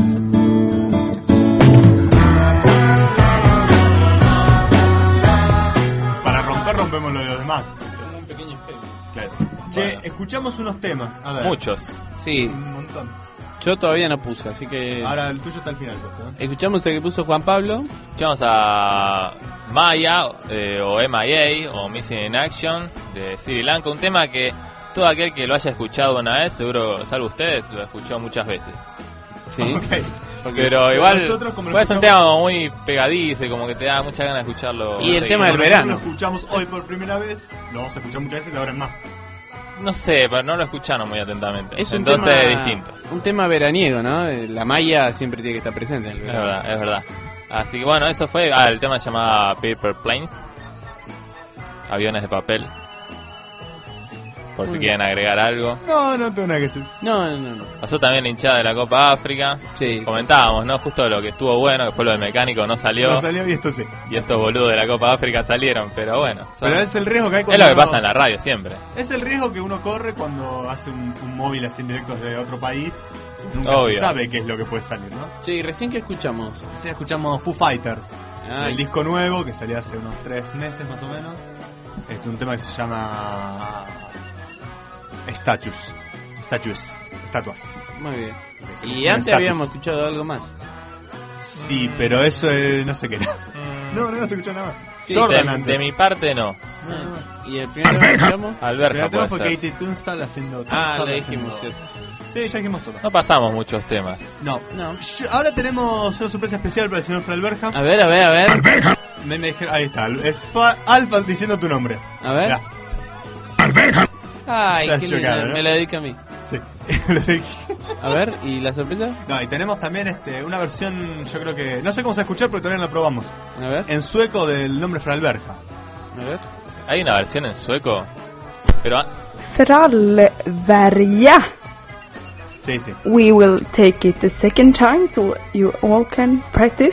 Para romper, rompemos lo de los demás. Claro. Che, Bueno. escuchamos unos temas. A ver. Muchos. Sí, Un montón. yo todavía no puse, así que... Ahora el tuyo está al final puesto, ¿eh? Escuchamos el que puso Juan Pablo. Escuchamos a Maya eh, o M I A o Missing in Action de Sri Lanka, un tema que todo aquel que lo haya escuchado una vez, seguro, salvo ustedes, lo escuchó muchas veces. Sí. Ok. Porque Pero igual nosotros, como lo puede ser un escuchamos- tema muy pegadizo y como que te da mucha ganas de escucharlo. Y el seguido. tema del Como nosotros verano. lo escuchamos hoy por primera vez, lo vamos a escuchar muchas veces y ahora es más. No sé, pero no lo escucharon muy atentamente. Es un Entonces tema, es distinto. un tema veraniego, ¿no? La malla siempre tiene que estar presente en el Es verano. verdad, es verdad. Así que bueno, eso fue. Ah, el tema se llamaba Paper Planes. Aviones de papel. Por si Muy quieren agregar algo. No, no tengo nada que decir. No, no, no. Pasó también la hinchada de la Copa África. Sí. Comentábamos, ¿no? Justo lo que estuvo bueno, que fue lo de mecánico, no salió. No salió y esto sí. Y estos boludos de la Copa África salieron, pero bueno. son- Pero es el riesgo que hay es cuando lo que uno- pasa en la radio siempre. Es el riesgo que uno corre cuando hace un, un móvil así en directo desde otro país. Nunca Obvio. se sabe qué es lo que puede salir, ¿no? Sí, recién que escuchamos. Sí, escuchamos Foo Fighters, Ay. el disco nuevo que salió hace unos tres meses más o menos. Este, un tema que se llama Statues. Statues. Estatuas. Muy bien. Se Y confunde antes status. habíamos escuchado algo más. Sí, pero eso eh, no sé qué era. No, no, no se escuchó nada más. Sí, Jordan de, antes. de mi parte no. ¿Y el primer tema que escuchamos? Alberca Pero puede fue ser. Katie Tunstall haciendo... Ah, Tunstall lo dijimos, haciendo- cierto. Sí, ya dijimos todo. No pasamos muchos temas. No. No. Yo- ahora tenemos una sorpresa especial para el señor Fralberja. A ver, a ver, a ver. Me, me dijeron, ahí está, es Fa- Alfa diciendo tu nombre. A ver. Mirá. Ay, Estás qué lindo, chocado, ¿no? me lo dedica a mí. Sí. Lo dije. A ver, ¿y la sorpresa? No, y tenemos también este, una versión, yo creo que... No sé cómo se va a escuchar, pero todavía no la probamos. A ver, En sueco del nombre Fralberja. a ver. Hay una versión en sueco. Pero ah, Frallvärja. Sí, sí. We will take it the second time so you all can practice.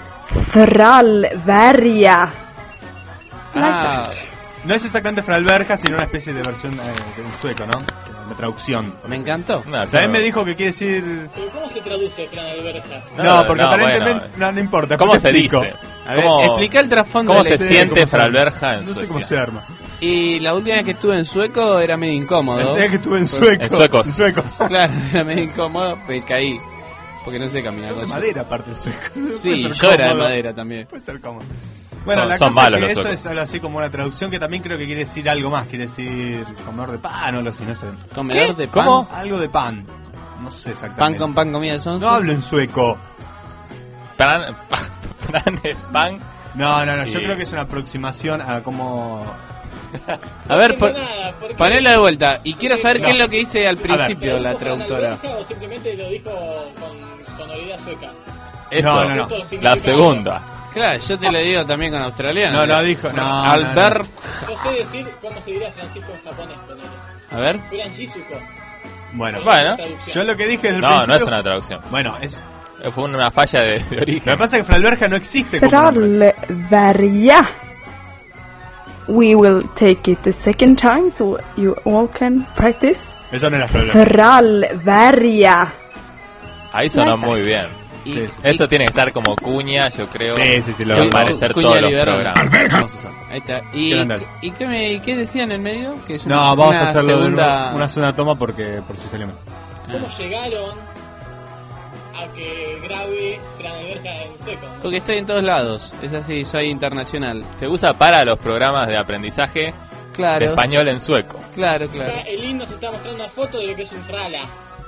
Frallvärja. Ah, No es exactamente Fralberja, sino una especie de versión eh, de un sueco, ¿no? La traducción. me encantó. una versión- También me dijo que quiere decir... ¿Pero cómo se traduce Fran Alberja? No, No, porque no, aparentemente bueno. no, no importa. ¿Cómo después se te explico. dice? A ver, ¿Cómo- explica el trasfondo ¿Cómo de la se historia. siente cómo se- Fralberja en No sé Suecia? cómo se arma. Y la última vez que estuve en sueco era medio incómodo. El día que estuve en sueco. En suecos. En suecos. Claro, era medio incómodo, me caí. Porque no sé caminar. Son de con madera aparte el sueco. Sí, Puede ser yo era de cómodo. madera también. Puede ser cómodo. Bueno, Son- la son cosa malos es que los eso suecos. es algo así como una traducción que también creo que quiere decir algo más. Quiere decir comedor de pan o algo así, no sé. Comedor de pan. ¿Cómo? Algo de pan. No sé Pan exactamente. con pan, comida de son. No hablo en sueco. Fran, Fran es pan. No, no, no. Yo Sí. creo que es una aproximación a cómo... A ver, ¿Por pon- qué nada? ¿Por qué? ponela de vuelta. Y quiero saber No. qué es lo que dice al ver. principio ¿Lo la dijo Fran traductora. Alberja o simplemente lo dijo con sonoridad sueca? Eso, No, no, no. Esto significa la segunda. Claro, yo te lo digo también con australiano. No, no dijo... No, no, no. Albert. algo. Yo sé decir cómo se diría Francisco en japonés, ponele. A ver. Furan Shizuko. Bueno, Bueno. yo lo que dije desde el No, principio... no es una traducción. Bueno, es... Fue una falla de, de Lo origen. que pasa es que Fralberja no existe como nombre. Frallvärja. We will take it the second time so you all can practice. Eso no era Fralberja. Frallvärja. Ahí sonó muy bien. Y, Sí, sí. Eso tiene que estar como cuña, yo creo. Sí, sí, sí, lo y vamos a aparecer Cuña todos los liberal. programas. Vamos a usar. Ahí está. ¿Y, ¿Qué onda? ¿y qué, me, qué decía en el medio? Que es No, una- vamos una a hacerlo de segunda... nuevo, una segunda toma porque por si salió mal. ¿Cómo llegaron a que grabe Fran Alberca en sueco? ¿no? Porque estoy en todos lados. Es así, soy internacional. Se usa para los programas de aprendizaje de Claro, español en sueco. claro, claro. Acá el nos está mostrando una foto de lo que es un frala.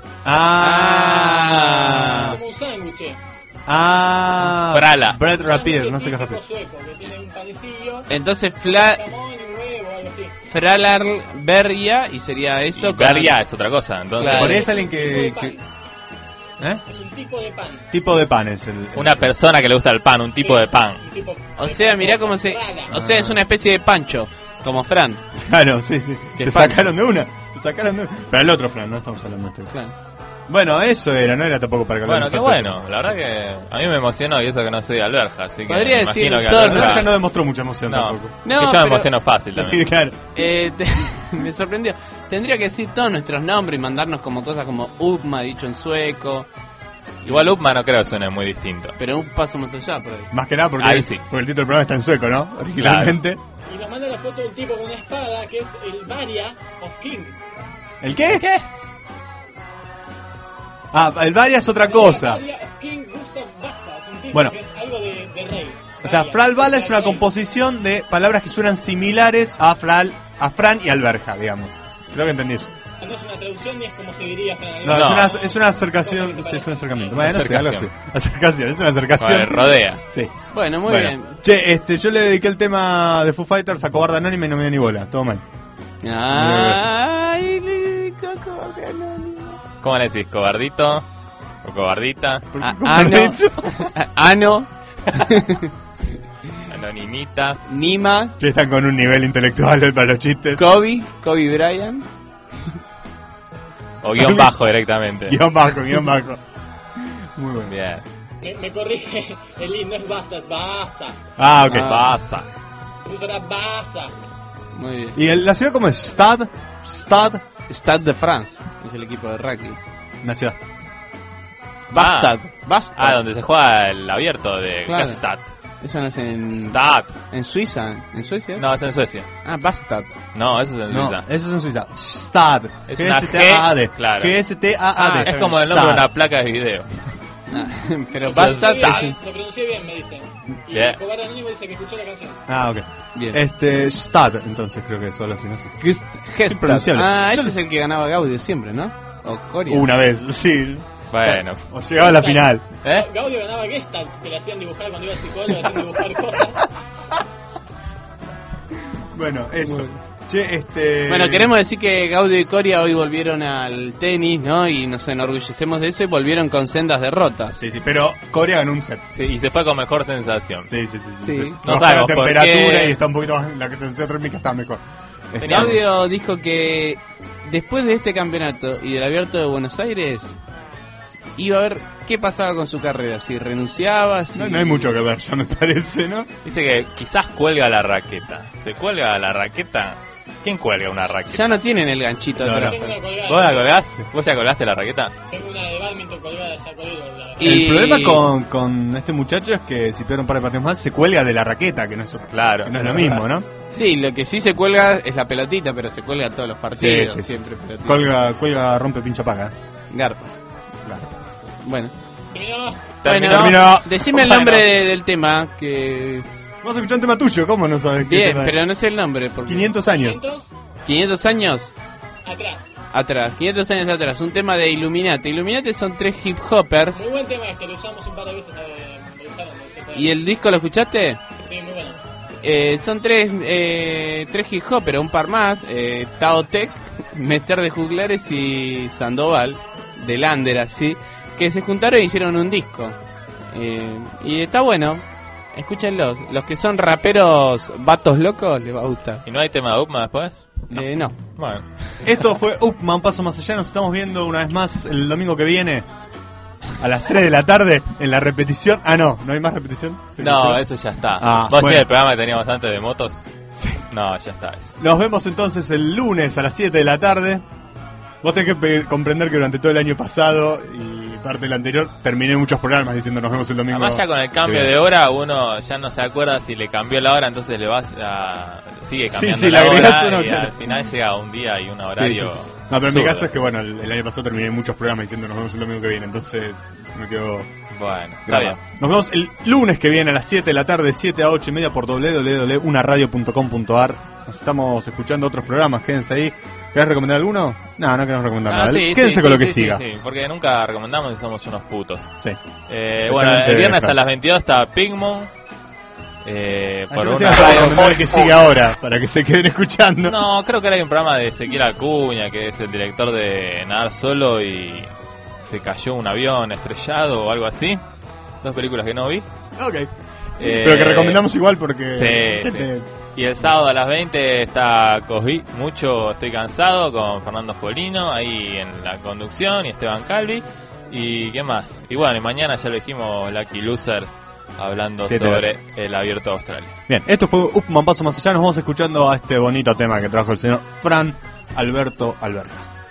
Ah, Como un sándwich. ah, Frala. Bread Rapid, no sé qué es Típico rapid. sueco, que tiene un panecillo, Entonces, Fla... jamón y un huevo, algo así. Fralarberia, y sería eso. Y con- Beria es otra cosa. Entonces, Claro. Por ahí es alguien que, Un tipo de que- pan. ¿eh? Es un tipo de pan. Tipo de pan es el, el- una persona que le gusta el pan, un tipo de pan. Un tipo- O sea, mirá cómo se... Frala. O sea, es una especie de pancho, como Fran. Claro, sí, sí. Que Te pan. sacaron de una. Te sacaron de una. Pero el otro Fran, no estamos hablando de este. Claro. Bueno, eso era, no era tampoco para que Bueno, hablemos qué tanto. bueno. La verdad que a mí me emocionó y eso que no soy de Alberja. Así que Podría me decir imagino que todo el Alberja... Alberca no demostró mucha emoción No, tampoco. No, que yo pero- me emociono fácil también. claro. Eh, te- me sorprendió. Tendría que decir todos nuestros nombres y mandarnos como cosas como Upma, dicho en sueco. Igual Upma no creo que suene muy distinto. Pero un paso más allá por ahí. Más que nada porque, Ahí sí. porque el título del programa está en sueco, ¿no? Originalmente. Y nos manda la foto de un tipo con una espada que es el Varia of King. ¿El qué? ¿Qué? Ah, el Varia es otra cosa. Varia of King Gustav Vasa. Es un tipo Bueno. que es algo de, de rey. O sea, Varia. Fral Bala es una Rey. composición de palabras que suenan similares a Fral, a Fran y Alberja, digamos. Creo que entendí eso. No es una traducción ni es como se diría Fran No, Alberca. Es, una, es una acercación, sí, es un acercamiento. Bueno, no sé, algo así. Acercación. Acercación, es una acercación. Vale, rodea. Sí. Bueno, muy Bueno. bien. Che, este, yo le dediqué el tema de Foo Fighters a Cobarde Anónima y no me dio ni bola. Todo mal. Ay, li- coco, que no- ¿Cómo le decís? ¿Cobardito? ¿O cobardita? Ah, ano, ano, Anonimita. Nima, Che, están con un nivel intelectual para los chistes. Kobe, Kobe Bryant. O guión bajo directamente. Guión bajo, guión bajo. Muy bueno. Bien. Me, me corrige, el himno es Basa, es Basa. Ah, ok. Pasa. Usará Basa. Muy bien. ¿Y el- la ciudad cómo es? Stad? Stad. Stade de France es el equipo de rugby. Una ciudad. Bastad. Bastad. Ah, donde se juega el abierto de Claro. Gstaad. Eso no es en, Stad. en Suiza. ¿En Suecia? No, es en Suecia. Ah, Bastad. No, eso es en No, Suiza. eso es en Suiza. Stad. Es G una S T A A D. G, claro. G S T A A Ah, D. Es como el nombre de Stad. una placa de video. Ah, pero Lo Bastad pronuncié es... bien, Lo pronuncié bien, me dicen. Y Bien. el Cobarde Anónimo dice que escuchó la canción. Ah, ok. Bien. Este, Stad, entonces creo que solo así, no sé. Gestad. impronunciable. Ah, Yo ese lo- es el que ganaba Gaudio siempre, ¿no? O Coria. Una vez, sí. Bueno. O llegaba a la final. ¿Eh? Gaudio ganaba Gestalt, que le hacían dibujar cuando iba al psicólogo, le hacían dibujar cosas. Bueno, eso. Che, este... Bueno, queremos decir que Gaudio y Coria hoy volvieron al tenis, ¿no? Y nos enorgullecemos de eso y volvieron con sendas derrotas. Sí, sí, pero Corea ganó un set. Sí, y se fue con mejor sensación. Sí, sí, sí. sí, Sí. sí. No Bajó sabemos la por temperatura qué. y está un poquito más... La sensación térmica está mejor. Este, Gaudio dijo que después de este campeonato y del Abierto de Buenos Aires iba a ver qué pasaba con su carrera, si renunciaba, si... No, no hay mucho que ver, ya me parece, ¿no? Dice que quizás cuelga la raqueta. ¿Se cuelga la raqueta? ¿Quién cuelga una raqueta? Ya no tienen el ganchito No, atrás. Tengo una colgada. ¿Vos la colgás? ¿Vos ya colgaste la raqueta? Tengo una de badminton colgada, ya colgada. la- Y- El problema con, con este muchacho es que si pierde un par de partidos más se cuelga de la raqueta, que no es, Claro. que no es lo mismo, ¿no? Sí, lo que sí se cuelga es la pelotita, pero se cuelga todos los partidos, Sí, sí, sí. siempre pelotita. Cuelga, cuelga, rompe, pincha, paga. Garpa. Claro. Bueno. Terminó. Terminó. Bueno, Terminó. decime el Bueno. nombre de- del tema, que... Vamos a escuchar un tema tuyo, ¿cómo no sabes qué Bien, tema es? pero no sé el nombre. Porque... quinientos años. quinientos quinientos años atrás. atrás, quinientos años atrás, un tema de Illuminati. Illuminati son tres hip hoppers. Muy buen tema este, lo usamos un par de veces. eh, lo usaron, lo usaron. ¿Y el disco lo escuchaste? Sí, muy bueno. Eh, son tres, eh, tres hip hoppers, un par más. Eh, Tao Tech, Mester de Juglares y Sandoval, de Lander, así, que se juntaron y hicieron un disco. Eh, y está bueno, escúchenlos. Los que son raperos vatos locos les va a gustar. ¿Y no hay tema de Upma después? Eh, no. Bueno. Esto fue Upma, un paso más allá. Nos estamos viendo una vez más el domingo que viene a las tres de la tarde en la repetición. Ah, no, ¿no hay más repetición? ¿Se No, canceló? eso ya está. Ah, ¿Vos bueno. decís el programa que teníamos antes de motos? Sí. No, ya está eso. Nos vemos entonces el lunes a las siete de la tarde. Vos tenés que pe- comprender que durante todo el año pasado y parte del anterior, terminé muchos programas diciendo nos vemos el domingo. Además ya con el cambio de hora uno ya no se acuerda si le cambió la hora, entonces le vas a... sigue cambiando sí, sí, la la hora uno, y claro. al final llega un día y un horario... Sí, sí, sí. No, pero en mi caso es que bueno, el, el año pasado terminé muchos programas diciendo nos vemos el domingo que viene, entonces me quedó... Bueno, está grabado. bien. Nos vemos el lunes que viene a las siete de la tarde, siete a ocho y media por doble u doble u doble u punto una radio punto com punto a r. Nos estamos escuchando otros programas, quédense ahí. ¿Querés recomendar alguno? No, no queremos recomendar Ah, nada. sí, Quédense sí, con sí, lo que sí, siga. Sí, sí, porque nunca recomendamos y somos unos putos. Sí. Eh, bueno, el viernes a las veintidós está Pigmon. Eh, Ah, por yo una pensé que para recomendar el que sigue ahora, para que se queden escuchando. No, creo que ahora hay un programa de Ezequiel Acuña, que es el director de Nadar Solo y se cayó un avión estrellado o algo así. Dos películas que no vi. Ok. Eh, Pero que recomendamos igual porque... Sí, sí. Y el sábado a las veinte está Cogí Mucho Estoy Cansado con Fernando Folino ahí en la conducción y Esteban Calvi. ¿Y qué más? Y bueno, y mañana ya lo dijimos, Lucky Losers, hablando Sí, sobre el Abierto de Australia. Bien, esto fue Un Paso Más Allá. Nos vamos escuchando a este bonito tema que trajo el señor Fran Alberto Alberta.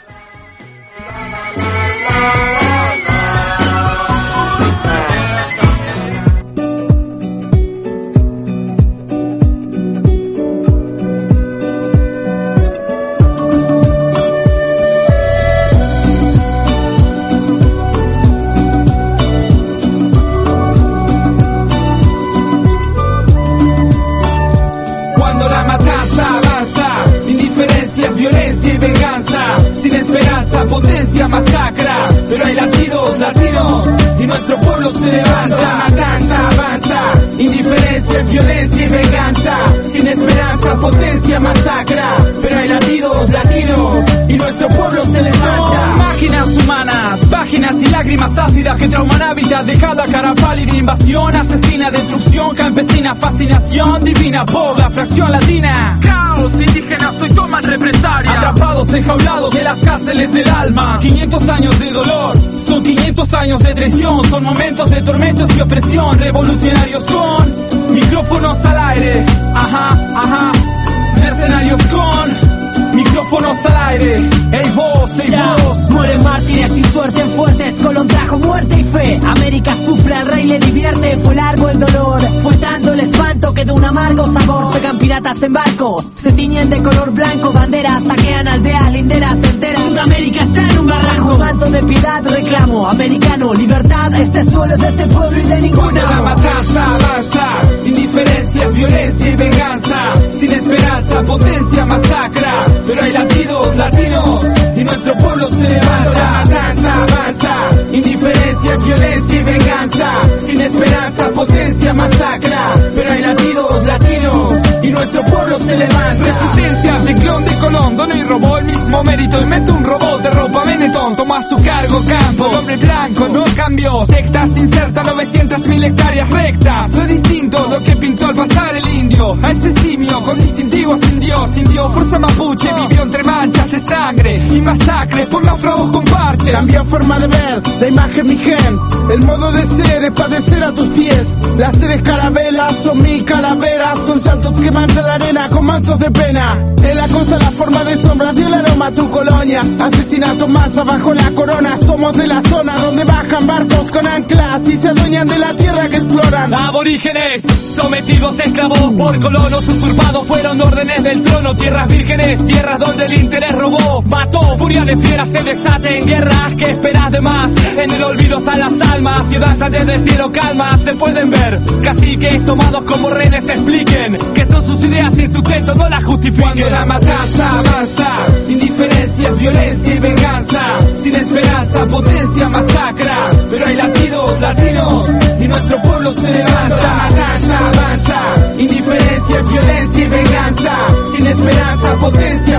Violencia y venganza, sin esperanza, potencia, masacra. Pero hay latidos, latinos, y nuestro pueblo se levanta. La matanza avanza, indiferencia es violencia y venganza, sin esperanza, potencia, masacra. Pero hay latidos, latinos, y nuestro pueblo se levanta. Máquinas humanas, páginas y lágrimas ácidas que trauman hábitat, dejada cara pálida, invasión, asesina, destrucción campesina, fascinación divina por la fracción latina. Caos indígenas hoy toman represalia, atrapados, enjaulados en las cárceles del alma. quinientos años de dolor, son quinientos años de traición, son momentos de tormentos y opresión. Revolucionarios con micrófonos al aire, ajá, ajá. Mercenarios con micrófonos al aire, ey vos, ey ya, vos. Mueren mártires y suerten fuertes, Colón trajo muerte y fe. América sufre, al rey le divierte, fue largo el dolor, fue tanto el espanto que de un amargo sabor. Llegan piratas en barco, se tiñen de color blanco, banderas, saquean aldeas, linderas enteras. Sudamérica está en un barranco, manto de piedad, reclamo americano, libertad, este suelo es de este pueblo y de ninguna. La matanza avanza, indiferencia es violencia y venganza, sin esperanza, potencia, masacra. Pero hay latidos, latinos, y nuestro pueblo se levanta. La matanza avanza, indiferencia es violencia y venganza, sin esperanza, potencia, masacra. Pero hay latidos, latinos, y nuestro pueblo se levanta. Resistencia de clon de Colón, donó y robó el mismo mérito. Inventó un robot de ropa Benetton, tomó a su cargo campo. El hombre blanco no cambió, sectas inserta novecientas mil hectáreas rectas. Lo distinto, lo que pintó al pasar el indio. A ese simio con distintivos indios, indio, fuerza mapuche, vivió entre manchas de sangre y masacres por naufragos con parches. Cambia forma de ver, la imagen mi gen. El modo de ser es padecer a tus pies. Las tres carabelas son mi calavera, son santos que manchan la arena con mantos de pena. En la costa la forma de sombras dio el aroma a tu colonia. Asesinatos más abajo la corona. Somos de la zona donde bajan barcos con anclas y se adueñan de la tierra que exploran. Aborígenes, sometidos esclavos por colonos usurpados, fueron órdenes del trono. Tierras vírgenes, tierras donde el interés robó, mató. Furia de fieras se desata en guerras, ¿qué esperas de más? En el olvido están las almas, ciudades desde el cielo calma se pueden ver. Caciques tomados como rehenes expliquen que son sus ideas sin sustento, no las justifiquen. Cuando la matanza avanza, indiferencia es violencia y venganza, sin esperanza, potencia, masacra. Pero hay latidos, latinos, y nuestro pueblo se levanta. La matanza avanza, indiferencia es violencia y venganza, sin esperanza, potencia,